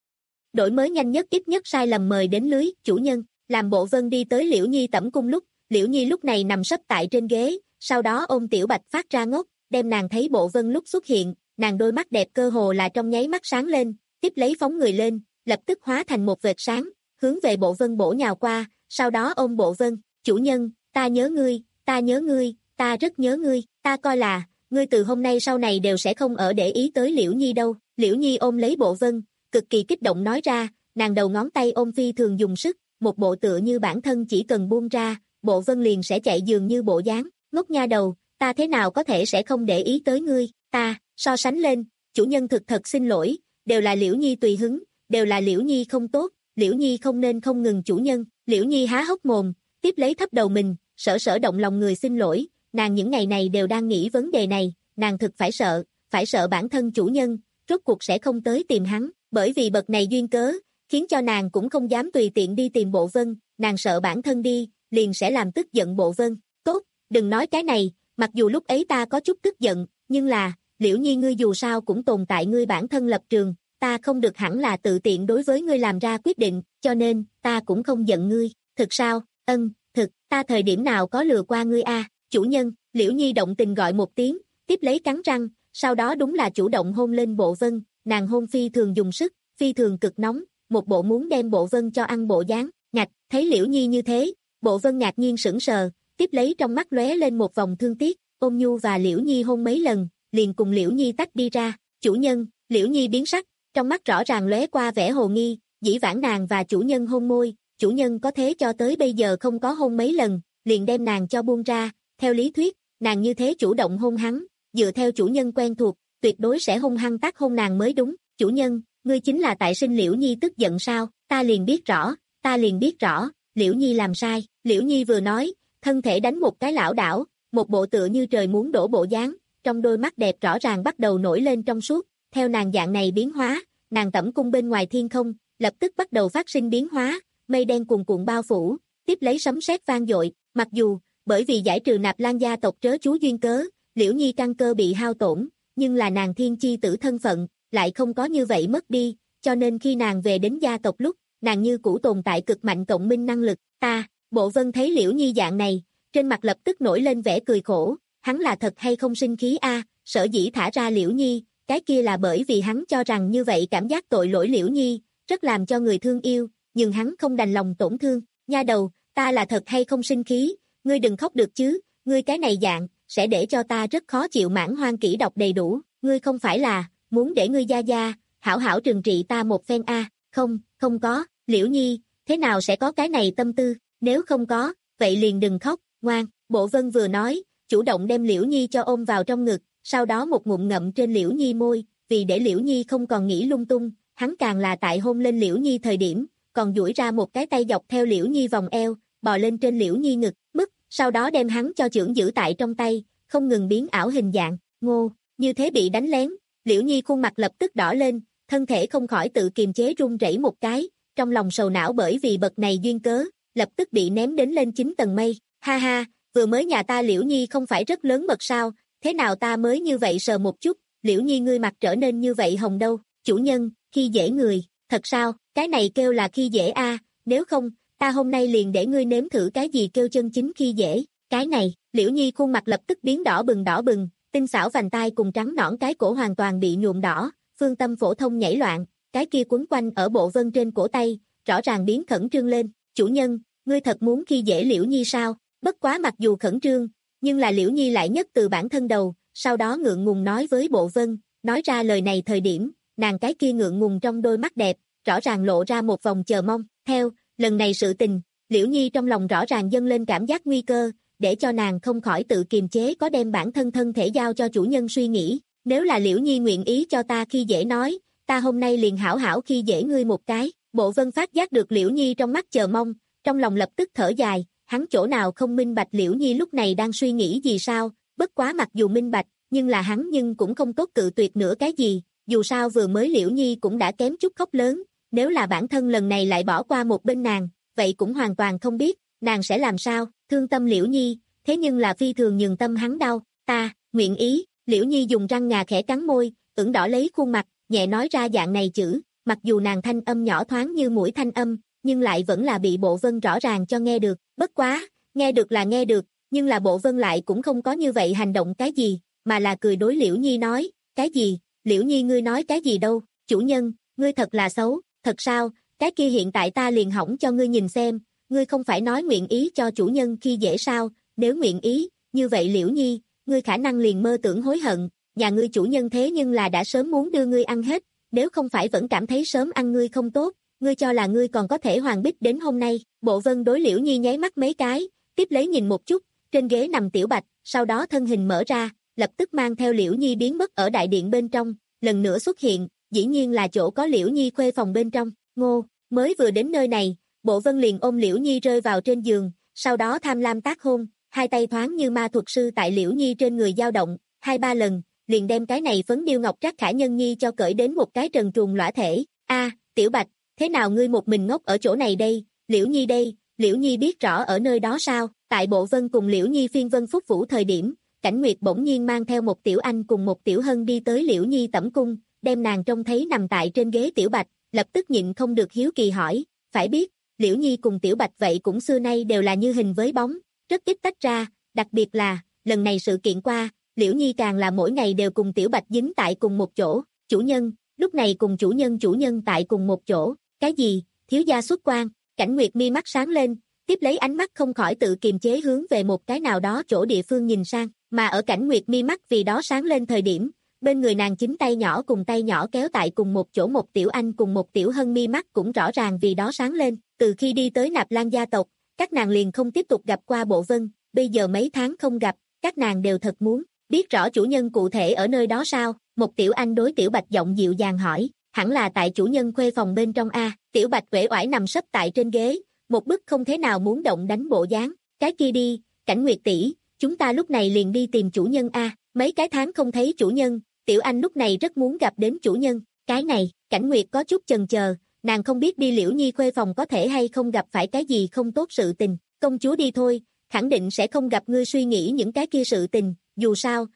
Đổi mới nhanh nhất ít nhất sai lầm mời đến lưới, chủ nhân, làm Bộ Vân đi tới Liễu Nhi tẩm cung lúc, Liễu Nhi lúc này nằm sấp tại trên ghế, sau đó ôm Tiểu Bạch phát ra ngốc, đem nàng thấy Bộ Vân lúc xuất hiện, nàng đôi mắt đẹp cơ hồ là trong nháy mắt sáng lên, tiếp lấy phóng người lên, lập tức hóa thành một vệt sáng, hướng về Bộ Vân bổ nhào qua, sau đó ôm Bộ Vân, chủ nhân, ta nhớ ngươi, ta nhớ ngươi, ta rất nhớ ngươi, ta coi là, ngươi từ hôm nay sau này đều sẽ không ở để ý tới Liễu Nhi đâu, Liễu Nhi ôm lấy Bộ Vân, cực kỳ kích động nói ra, nàng đầu ngón tay ôm phi thường dùng sức, một bộ tựa như bản thân chỉ cần buông ra, Bộ Vân liền sẽ chạy dường như bộ dáng, ngốc nha đầu, ta thế nào có thể sẽ không để ý tới ngươi, ta, so sánh lên, chủ nhân thực thật xin lỗi, đều là Liễu Nhi tùy hứng, đều là Liễu Nhi không tốt, Liễu Nhi không nên không ngừng chủ nhân, Liễu Nhi há hốc mồm, tiếp lấy thấp đầu mình, sở sở động lòng người xin lỗi, nàng những ngày này đều đang nghĩ vấn đề này, nàng thực phải sợ, phải sợ bản thân chủ nhân, rốt cuộc sẽ không tới tìm hắn, bởi vì bậc này duyên cớ, khiến cho nàng cũng không dám tùy tiện đi tìm Bộ Vân, nàng sợ bản thân đi, liền sẽ làm tức giận Bộ Vân, tốt, đừng nói cái này, mặc dù lúc ấy ta có chút tức giận, nhưng là, Liễu Nhi ngươi dù sao cũng tồn tại ngươi bản thân lập trường, ta không được hẳn là tự tiện đối với ngươi làm ra quyết định, cho nên, ta cũng không giận ngươi, thực sao, ân, thực, ta thời điểm nào có lừa qua ngươi a, chủ nhân, Liễu Nhi động tình gọi một tiếng, tiếp lấy cắn răng, sau đó đúng là chủ động hôn lên Bộ Vân, nàng hôn phi thường dùng sức, phi thường cực nóng, một bộ muốn đem Bộ Vân cho ăn bộ dáng, ngạch, thấy Liễu Nhi như thế, Bộ Vân ngạc nhiên sững sờ, tiếp lấy trong mắt lóe lên một vòng thương tiếc, ôm nhu và Liễu Nhi hôn mấy lần, liền cùng Liễu Nhi tách đi ra, chủ nhân, Liễu Nhi biến sắc, trong mắt rõ ràng lóe qua vẻ hồ nghi, dĩ vãng nàng và chủ nhân hôn môi, chủ nhân có thế cho tới bây giờ không có hôn mấy lần, liền đem nàng cho buông ra, theo lý thuyết, nàng như thế chủ động hôn hắn, dựa theo chủ nhân quen thuộc, tuyệt đối sẽ hung hăng tác hôn nàng mới đúng, chủ nhân, ngươi chính là tại sinh Liễu Nhi tức giận sao, ta liền biết rõ, ta liền biết rõ, Liễu Nhi làm sai, Liễu Nhi vừa nói, thân thể đánh một cái lảo đảo, một bộ tựa như trời muốn đổ bộ dáng, trong đôi mắt đẹp rõ ràng bắt đầu nổi lên trong suốt, theo nàng dạng này biến hóa, nàng tẩm cung bên ngoài thiên không, lập tức bắt đầu phát sinh biến hóa, mây đen cuồn cuộn bao phủ, tiếp lấy sấm sét vang dội, mặc dù, bởi vì giải trừ Nạp Lan gia tộc trớ chú duyên cớ, Liễu Nhi căn cơ bị hao tổn, nhưng là nàng thiên chi tử thân phận, lại không có như vậy mất đi, cho nên khi nàng về đến gia tộc lúc, nàng như cũ tồn tại cực mạnh cộng minh năng lực, ta, Bộ Vân thấy Liễu Nhi dạng này, trên mặt lập tức nổi lên vẻ cười khổ, hắn là thật hay không sinh khí a, sở dĩ thả ra Liễu Nhi, cái kia là bởi vì hắn cho rằng như vậy cảm giác tội lỗi Liễu Nhi, rất làm cho người thương yêu, nhưng hắn không đành lòng tổn thương, nha đầu, ta là thật hay không sinh khí, ngươi đừng khóc được chứ, ngươi cái này dạng, sẽ để cho ta rất khó chịu. Mãn Hoang kỹ đọc đầy đủ, ngươi không phải là, muốn để ngươi gia gia, hảo hảo trừng trị ta một phen a, không, không có, Liễu Nhi, thế nào sẽ có cái này tâm tư, nếu không có, vậy liền đừng khóc, ngoan, Bộ Vân vừa nói, chủ động đem Liễu Nhi cho ôm vào trong ngực, sau đó một ngụm ngậm trên Liễu Nhi môi, vì để Liễu Nhi không còn nghĩ lung tung, hắn càng là tại hôn lên Liễu Nhi thời điểm, còn duỗi ra một cái tay dọc theo Liễu Nhi vòng eo, bò lên trên Liễu Nhi ngực, mức, sau đó đem hắn cho chưởng giữ tại trong tay, không ngừng biến ảo hình dạng, ngô, như thế bị đánh lén, Liễu Nhi khuôn mặt lập tức đỏ lên, thân thể không khỏi tự kiềm chế run rẩy một cái, trong lòng sầu não bởi vì bậc này duyên cớ, lập tức bị ném đến lên chín tầng mây, ha ha, vừa mới nhà ta Liễu Nhi không phải rất lớn mật sao, thế nào ta mới như vậy sờ một chút, Liễu Nhi ngươi mặt trở nên như vậy hồng đâu, chủ nhân, khi dễ người, thật sao, cái này kêu là khi dễ a, nếu không, ta hôm nay liền để ngươi nếm thử cái gì kêu chân chính khi dễ, cái này, Liễu Nhi khuôn mặt lập tức biến đỏ bừng đỏ bừng, tinh xảo vành tai cùng trắng nõn cái cổ hoàn toàn bị nhuộm đỏ, phương tâm phổ thông nhảy loạn, cái kia quấn quanh ở Bộ Vân trên cổ tay, rõ ràng biến khẩn trương lên, chủ nhân, ngươi thật muốn khi dễ Liễu Nhi sao, bất quá mặc dù khẩn trương, nhưng là Liễu Nhi lại nhất từ bản thân đầu, sau đó ngượng ngùng nói với Bộ Vân, nói ra lời này thời điểm, nàng cái kia ngượng ngùng trong đôi mắt đẹp, rõ ràng lộ ra một vòng chờ mong, theo, lần này sự tình, Liễu Nhi trong lòng rõ ràng dâng lên cảm giác nguy cơ, để cho nàng không khỏi tự kiềm chế có đem bản thân thân thể giao cho chủ nhân suy nghĩ, nếu là Liễu Nhi nguyện ý cho ta khi dễ nói, ta hôm nay liền hảo hảo khi dễ ngươi một cái, Bộ Vân phát giác được Liễu Nhi trong mắt chờ mong, trong lòng lập tức thở dài, hắn chỗ nào không minh bạch Liễu Nhi lúc này đang suy nghĩ gì sao, bất quá mặc dù minh bạch, nhưng là hắn nhưng cũng không tốt cự tuyệt nữa cái gì, dù sao vừa mới Liễu Nhi cũng đã kém chút khóc lớn, nếu là bản thân lần này lại bỏ qua một bên nàng, vậy cũng hoàn toàn không biết, nàng sẽ làm sao, thương tâm Liễu Nhi, thế nhưng là phi thường nhường tâm hắn đau, ta, nguyện ý, Liễu Nhi dùng răng ngà khẽ cắn môi, ửng đỏ lấy khuôn mặt, nhẹ nói ra dạng này chữ, mặc dù nàng thanh âm nhỏ thoáng như mũi thanh âm, nhưng lại vẫn là bị Bộ Vân rõ ràng cho nghe được, bất quá, nghe được là nghe được, nhưng là Bộ Vân lại cũng không có như vậy hành động cái gì, mà là cười đối Liễu Nhi nói, cái gì, Liễu Nhi ngươi nói cái gì đâu, chủ nhân, ngươi thật là xấu, thật sao, cái kia hiện tại ta liền hỏng cho ngươi nhìn xem, ngươi không phải nói nguyện ý cho chủ nhân khi dễ sao, nếu nguyện ý, như vậy Liễu Nhi, ngươi khả năng liền mơ tưởng hối hận, nhà ngươi chủ nhân thế nhưng là đã sớm muốn đưa ngươi ăn hết, nếu không phải vẫn cảm thấy sớm ăn ngươi không tốt, ngươi cho là ngươi còn có thể hoàn bích đến hôm nay, Bộ Vân đối Liễu Nhi nháy mắt mấy cái, tiếp lấy nhìn một chút, trên ghế nằm Tiểu Bạch, sau đó thân hình mở ra, lập tức mang theo Liễu Nhi biến mất ở đại điện bên trong, lần nữa xuất hiện, dĩ nhiên là chỗ có Liễu Nhi khuê phòng bên trong, ngô, mới vừa đến nơi này, Bộ Vân liền ôm Liễu Nhi rơi vào trên giường, sau đó tham lam tác hôn, hai tay thoáng như ma thuật sư tại Liễu Nhi trên người dao động, hai ba lần, liền đem cái này phấn điêu ngọc trác khả nhân nhi cho cởi đến một cái trần truồng lõa thể, a Tiểu Bạch, thế nào ngươi một mình ngốc ở chỗ này đây, Liễu Nhi đây, Liễu Nhi biết rõ ở nơi đó sao, tại Bộ Vân cùng Liễu Nhi phiên vân phúc vũ thời điểm, Cảnh Nguyệt bỗng nhiên mang theo một Tiểu Anh cùng một Tiểu Hân đi tới Liễu Nhi tẩm cung, đem nàng trông thấy nằm tại trên ghế Tiểu Bạch, lập tức nhịn không được hiếu kỳ hỏi, phải biết, Liễu Nhi cùng Tiểu Bạch vậy cũng xưa nay đều là như hình với bóng, rất ít tách ra, đặc biệt là, lần này sự kiện qua, Liễu Nhi càng là mỗi ngày đều cùng Tiểu Bạch dính tại cùng một chỗ, chủ nhân, lúc này cùng chủ nhân chủ nhân tại cùng một chỗ, cái gì, thiếu gia xuất quan, Cảnh Nguyệt mi mắt sáng lên, tiếp lấy ánh mắt không khỏi tự kiềm chế hướng về một cái nào đó chỗ địa phương nhìn sang, mà ở Cảnh Nguyệt mi mắt vì đó sáng lên thời điểm, bên người nàng chính tay nhỏ cùng tay nhỏ kéo tại cùng một chỗ một Tiểu Anh cùng một Tiểu Hân mi mắt cũng rõ ràng vì đó sáng lên, từ khi đi tới Nạp Lan gia tộc, các nàng liền không tiếp tục gặp qua Bộ Vân, bây giờ mấy tháng không gặp, các nàng đều thật muốn biết rõ chủ nhân cụ thể ở nơi đó sao, một Tiểu Anh đối Tiểu Bạch giọng dịu dàng hỏi, hẳn là tại chủ nhân khuê phòng bên trong a, Tiểu Bạch uể oải nằm sấp tại trên ghế, một bức không thế nào muốn động đánh bộ dáng, cái kia đi, Cảnh Nguyệt tỷ, chúng ta lúc này liền đi tìm chủ nhân a, mấy cái tháng không thấy chủ nhân, Tiểu Anh lúc này rất muốn gặp đến chủ nhân, cái này, Cảnh Nguyệt có chút chần chờ, nàng không biết đi Liễu Nhi khuê phòng có thể hay không gặp phải cái gì không tốt sự tình, công chúa đi thôi, khẳng định sẽ không gặp ngươi suy nghĩ những cái kia sự tình, dù sao,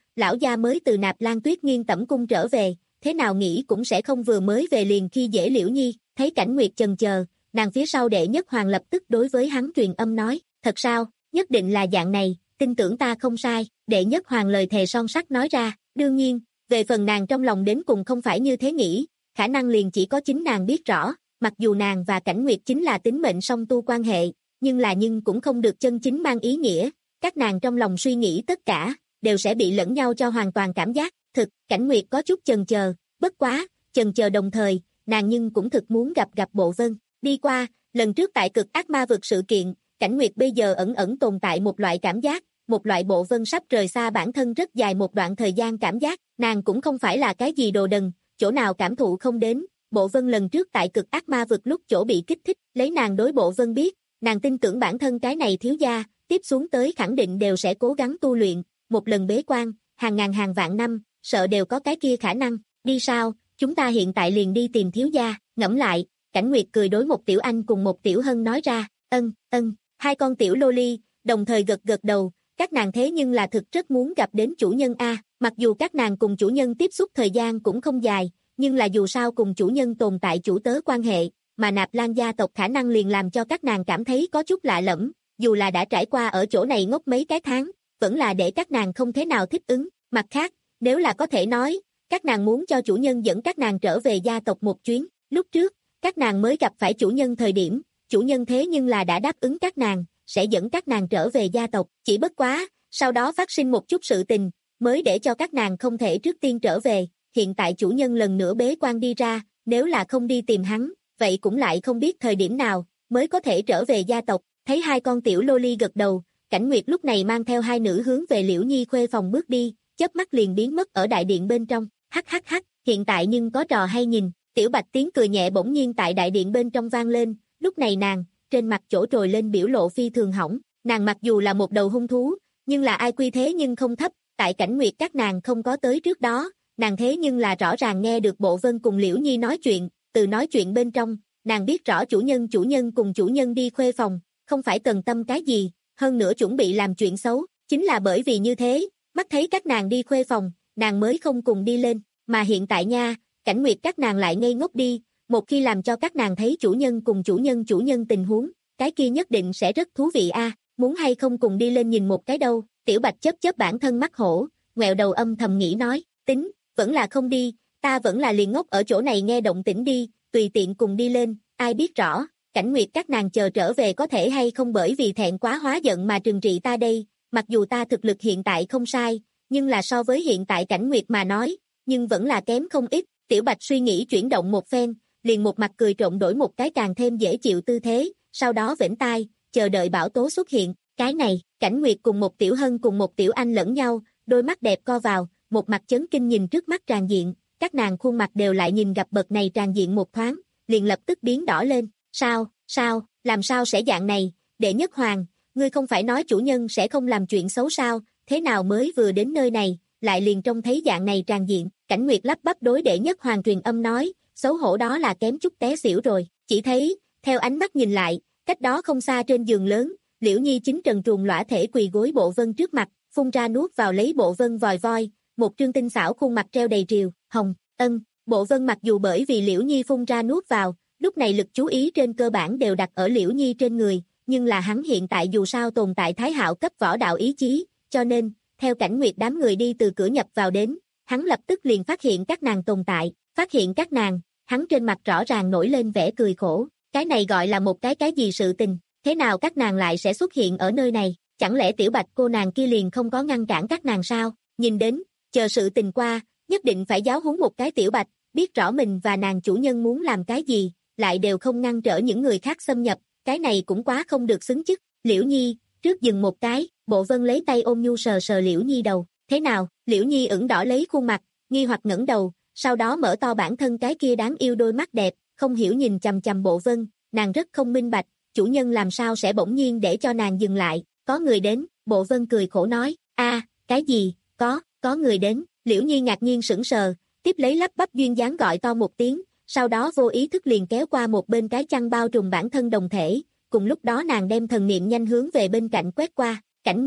lão gia mới từ Nạp Lan Tuyết Nghiên tẩm cung trở về, thế nào nghĩ cũng sẽ không vừa mới về liền khi dễ Liễu Nhi, thấy Cảnh Nguyệt chần chờ, nàng phía sau đệ nhất hoàng lập tức đối với hắn truyền âm nói, thật sao, nhất định là dạng này, tin tưởng ta không sai, đệ nhất hoàng lời thề son sắt nói ra, đương nhiên, về phần nàng trong lòng đến cùng không phải như thế nghĩ, khả năng liền chỉ có chính nàng biết rõ, mặc dù nàng và Cảnh Nguyệt chính là tính mệnh song tu quan hệ, nhưng là nhưng cũng không được chân chính mang ý nghĩa, các nàng trong lòng suy nghĩ tất cả, đều sẽ bị lẫn nhau cho hoàn toàn cảm giác, thực, Cảnh Nguyệt có chút chần chờ, bất quá, chần chờ đồng thời, nàng nhưng cũng thực muốn gặp gặp Bộ Vân, đi qua, lần trước tại cực ác ma vực sự kiện, Cảnh Nguyệt bây giờ ẩn ẩn tồn tại một loại cảm giác, một loại Bộ Vân sắp rời xa bản thân rất dài một đoạn thời gian cảm giác, nàng cũng không phải là cái gì đồ đần, chỗ nào cảm thụ không đến, Bộ Vân lần trước tại cực ác ma vực lúc chỗ bị kích thích, lấy nàng đối Bộ Vân biết, nàng tin tưởng bản thân cái này thiếu gia, tiếp xuống tới khẳng định đều sẽ cố gắng tu luyện, một lần bế quan, hàng ngàn hàng vạn năm, sợ đều có cái kia khả năng, đi sao, chúng ta hiện tại liền đi tìm thiếu gia, ngẫm lại, Cảnh Nguyệt cười đối một tiểu anh cùng một tiểu hân nói ra, ân, ân, hai con tiểu lô ly, đồng thời gật gật đầu, các nàng thế nhưng là thực rất muốn gặp đến chủ nhân A, mặc dù các nàng cùng chủ nhân tiếp xúc thời gian cũng không dài, nhưng là dù sao cùng chủ nhân tồn tại chủ tớ quan hệ, mà Nạp Lan gia tộc khả năng liền làm cho các nàng cảm thấy có chút lạ lẫm, dù là đã trải qua ở chỗ này ngốc mấy cái tháng, vẫn là để các nàng không thế nào thích ứng, mặt khác, nếu là có thể nói, các nàng muốn cho chủ nhân dẫn các nàng trở về gia tộc một chuyến, lúc trước, các nàng mới gặp phải chủ nhân thời điểm, chủ nhân thế nhưng là đã đáp ứng các nàng, sẽ dẫn các nàng trở về gia tộc, chỉ bất quá, sau đó phát sinh một chút sự tình, mới để cho các nàng không thể trước tiên trở về, hiện tại chủ nhân lần nữa bế quan đi ra, nếu là không đi tìm hắn, vậy cũng lại không biết thời điểm nào, mới có thể trở về gia tộc, thấy hai con tiểu lô ly gật đầu, Cảnh Nguyệt lúc này mang theo hai nữ hướng về Liễu Nhi khuê phòng bước đi, chớp mắt liền biến mất ở đại điện bên trong, hắc hắc hắc, hiện tại nhưng có trò hay nhìn, Tiểu Bạch tiếng cười nhẹ bỗng nhiên tại đại điện bên trong vang lên, lúc này nàng, trên mặt chỗ trồi lên biểu lộ phi thường hỏng, nàng mặc dù là một đầu hung thú, nhưng là ai quy thế nhưng không thấp, tại Cảnh Nguyệt các nàng không có tới trước đó, nàng thế nhưng là rõ ràng nghe được Bộ Vân cùng Liễu Nhi nói chuyện, từ nói chuyện bên trong, nàng biết rõ chủ nhân chủ nhân cùng chủ nhân đi khuê phòng, không phải cần tâm cái gì, hơn nữa chuẩn bị làm chuyện xấu, chính là bởi vì như thế, mắt thấy các nàng đi khuê phòng, nàng mới không cùng đi lên, mà hiện tại nha, Cảnh Nguyệt các nàng lại ngây ngốc đi, một khi làm cho các nàng thấy chủ nhân cùng chủ nhân chủ nhân tình huống, cái kia nhất định sẽ rất thú vị a, muốn hay không cùng đi lên nhìn một cái đâu, Tiểu Bạch chớp chớp bản thân mắt hổ, ngoẹo đầu âm thầm nghĩ nói, tính, vẫn là không đi, ta vẫn là liền ngốc ở chỗ này nghe động tĩnh đi, tùy tiện cùng đi lên, ai biết rõ, Cảnh Nguyệt các nàng chờ trở về có thể hay không bởi vì thẹn quá hóa giận mà trừng trị ta đây, mặc dù ta thực lực hiện tại không sai, nhưng là so với hiện tại Cảnh Nguyệt mà nói, nhưng vẫn là kém không ít, Tiểu Bạch suy nghĩ chuyển động một phen, liền một mặt cười trộn đổi một cái càng thêm dễ chịu tư thế, sau đó vểnh tai, chờ đợi Bảo Tố xuất hiện, cái này, Cảnh Nguyệt cùng một tiểu hân cùng một tiểu anh lẫn nhau, đôi mắt đẹp co vào, một mặt chấn kinh nhìn trước mắt tràn diện, các nàng khuôn mặt đều lại nhìn gặp bậc này tràn diện một thoáng, liền lập tức biến đỏ lên, sao, sao, làm sao sẽ dạng này, đệ nhất hoàng, ngươi không phải nói chủ nhân sẽ không làm chuyện xấu sao, thế nào mới vừa đến nơi này, lại liền trông thấy dạng này tràn diện, Cảnh Nguyệt lắp bắp đối đệ nhất hoàng truyền âm nói, xấu hổ đó là kém chút té xỉu rồi, chỉ thấy, theo ánh mắt nhìn lại, cách đó không xa trên giường lớn, Liễu Nhi chính trần truồng lõa thể quỳ gối Bộ Vân trước mặt, phun ra nuốt vào lấy Bộ Vân vòi voi, một trương tinh xảo khuôn mặt treo đầy triều, hồng, ân, Bộ Vân mặc dù bởi vì Liễu Nhi phun ra nuốt vào, lúc này lực chú ý trên cơ bản đều đặt ở Liễu Nhi trên người, nhưng là hắn hiện tại dù sao tồn tại thái hạo cấp võ đạo ý chí, cho nên, theo Cảnh Nguyệt đám người đi từ cửa nhập vào đến, hắn lập tức liền phát hiện các nàng tồn tại, phát hiện các nàng, hắn trên mặt rõ ràng nổi lên vẻ cười khổ, cái này gọi là một cái cái gì sự tình, thế nào các nàng lại sẽ xuất hiện ở nơi này, chẳng lẽ Tiểu Bạch cô nàng kia liền không có ngăn cản các nàng sao, nhìn đến, chờ sự tình qua, nhất định phải giáo huấn một cái Tiểu Bạch, biết rõ mình và nàng chủ nhân muốn làm cái gì, lại đều không ngăn trở những người khác xâm nhập, cái này cũng quá không được xứng chức, Liễu Nhi, trước dừng một cái, Bộ Vân lấy tay ôm nhu sờ sờ Liễu Nhi đầu, thế nào, Liễu Nhi ửng đỏ lấy khuôn mặt, nghi hoặc ngẩng đầu, sau đó mở to bản thân cái kia đáng yêu đôi mắt đẹp, không hiểu nhìn chằm chằm Bộ Vân, nàng rất không minh bạch, chủ nhân làm sao sẽ bỗng nhiên để cho nàng dừng lại, có người đến, Bộ Vân cười khổ nói, a, cái gì, có, có người đến, Liễu Nhi ngạc nhiên sững sờ, tiếp lấy lắp bắp duyên dáng gọi to một tiếng, sau đó vô ý thức liền kéo qua một bên cái chăn bao trùm bản thân đồng thể, cùng lúc đó nàng đem thần niệm nhanh hướng về bên cạnh quét qua, Cảnh Nguyệt,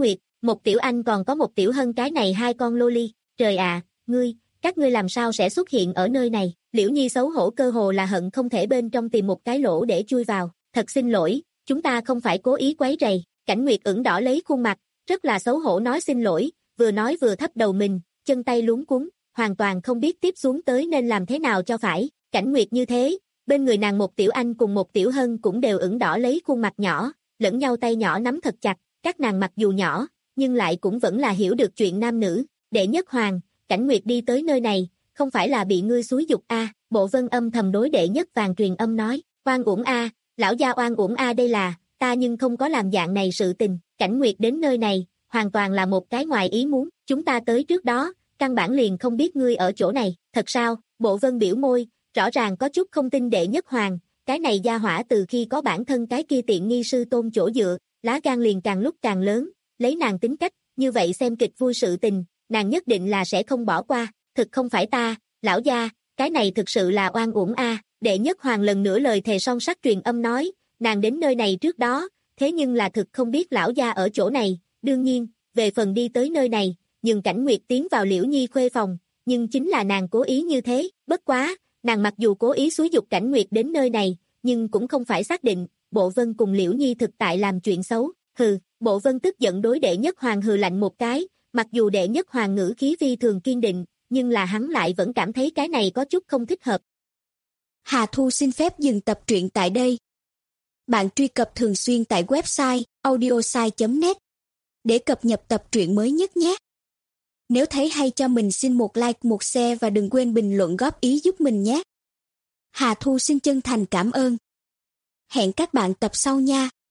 Một Tiểu Anh còn có một Tiểu Hân, cái này hai con loli, trời ạ, ngươi, các ngươi làm sao sẽ xuất hiện ở nơi này? Liễu Nhi xấu hổ cơ hồ là hận không thể bên trong tìm một cái lỗ để chui vào, thật xin lỗi, chúng ta không phải cố ý quấy rầy. Cảnh Nguyệt ửng đỏ lấy khuôn mặt, rất là xấu hổ nói xin lỗi, vừa nói vừa thấp đầu mình, chân tay luống cuống, hoàn toàn không biết tiếp xuống tới nên làm thế nào cho phải. Cảnh Nguyệt như thế, bên người nàng một Tiểu Anh cùng một Tiểu Hân cũng đều ửng đỏ lấy khuôn mặt nhỏ, lẫn nhau tay nhỏ nắm thật chặt, các nàng mặc dù nhỏ, nhưng lại cũng vẫn là hiểu được chuyện nam nữ. Đệ Nhất Hoàng, Cảnh Nguyệt đi tới nơi này, không phải là bị ngươi xúi dục a? À. Bộ Vân âm thầm đối Đệ Nhất Vàng truyền âm nói, oan uổng a, à, lão gia oan uổng a, à, đây là, ta nhưng không có làm dạng này sự tình. Cảnh Nguyệt đến nơi này, hoàn toàn là một cái ngoài ý muốn, chúng ta tới trước đó, căn bản liền không biết ngươi ở chỗ này. Thật sao? Bộ Vân biểu môi, rõ ràng có chút không tin Đệ Nhất Hoàng, cái này gia hỏa từ khi có bản thân cái kia tiện nghi sư tôn chỗ dựa, lá gan liền càng lúc càng lớn, lấy nàng tính cách, như vậy xem kịch vui sự tình, nàng nhất định là sẽ không bỏ qua. Thực không phải ta, lão gia, cái này thực sự là oan uổng a. À. Đệ Nhất Hoàng lần nữa lời thề son sắt truyền âm nói, nàng đến nơi này trước đó, thế nhưng là thực không biết lão gia ở chỗ này. Đương nhiên, về phần đi tới nơi này, nhưng Cảnh Nguyệt tiến vào Liễu Nhi khuê phòng, nhưng chính là nàng cố ý như thế. Bất quá, nàng mặc dù cố ý xúi dục Cảnh Nguyệt đến nơi này, nhưng cũng không phải xác định Bộ Vân cùng Liễu Nhi thực tại làm chuyện xấu. Hừ, Bộ Vân tức giận đối Đệ Nhất Hoàng hừ lạnh một cái, mặc dù Đệ Nhất Hoàng ngữ khí phi thường kiên định, nhưng là hắn lại vẫn cảm thấy cái này có chút không thích hợp.
Hà Thu xin phép dừng tập truyện tại đây. Bạn truy cập thường xuyên tại website audiosai chấm net để cập nhật tập truyện mới nhất nhé. Nếu thấy hay cho mình xin một like, một share và đừng quên bình luận góp ý giúp mình nhé. Hà Thu xin chân thành cảm ơn. Hẹn các bạn tập sau nha.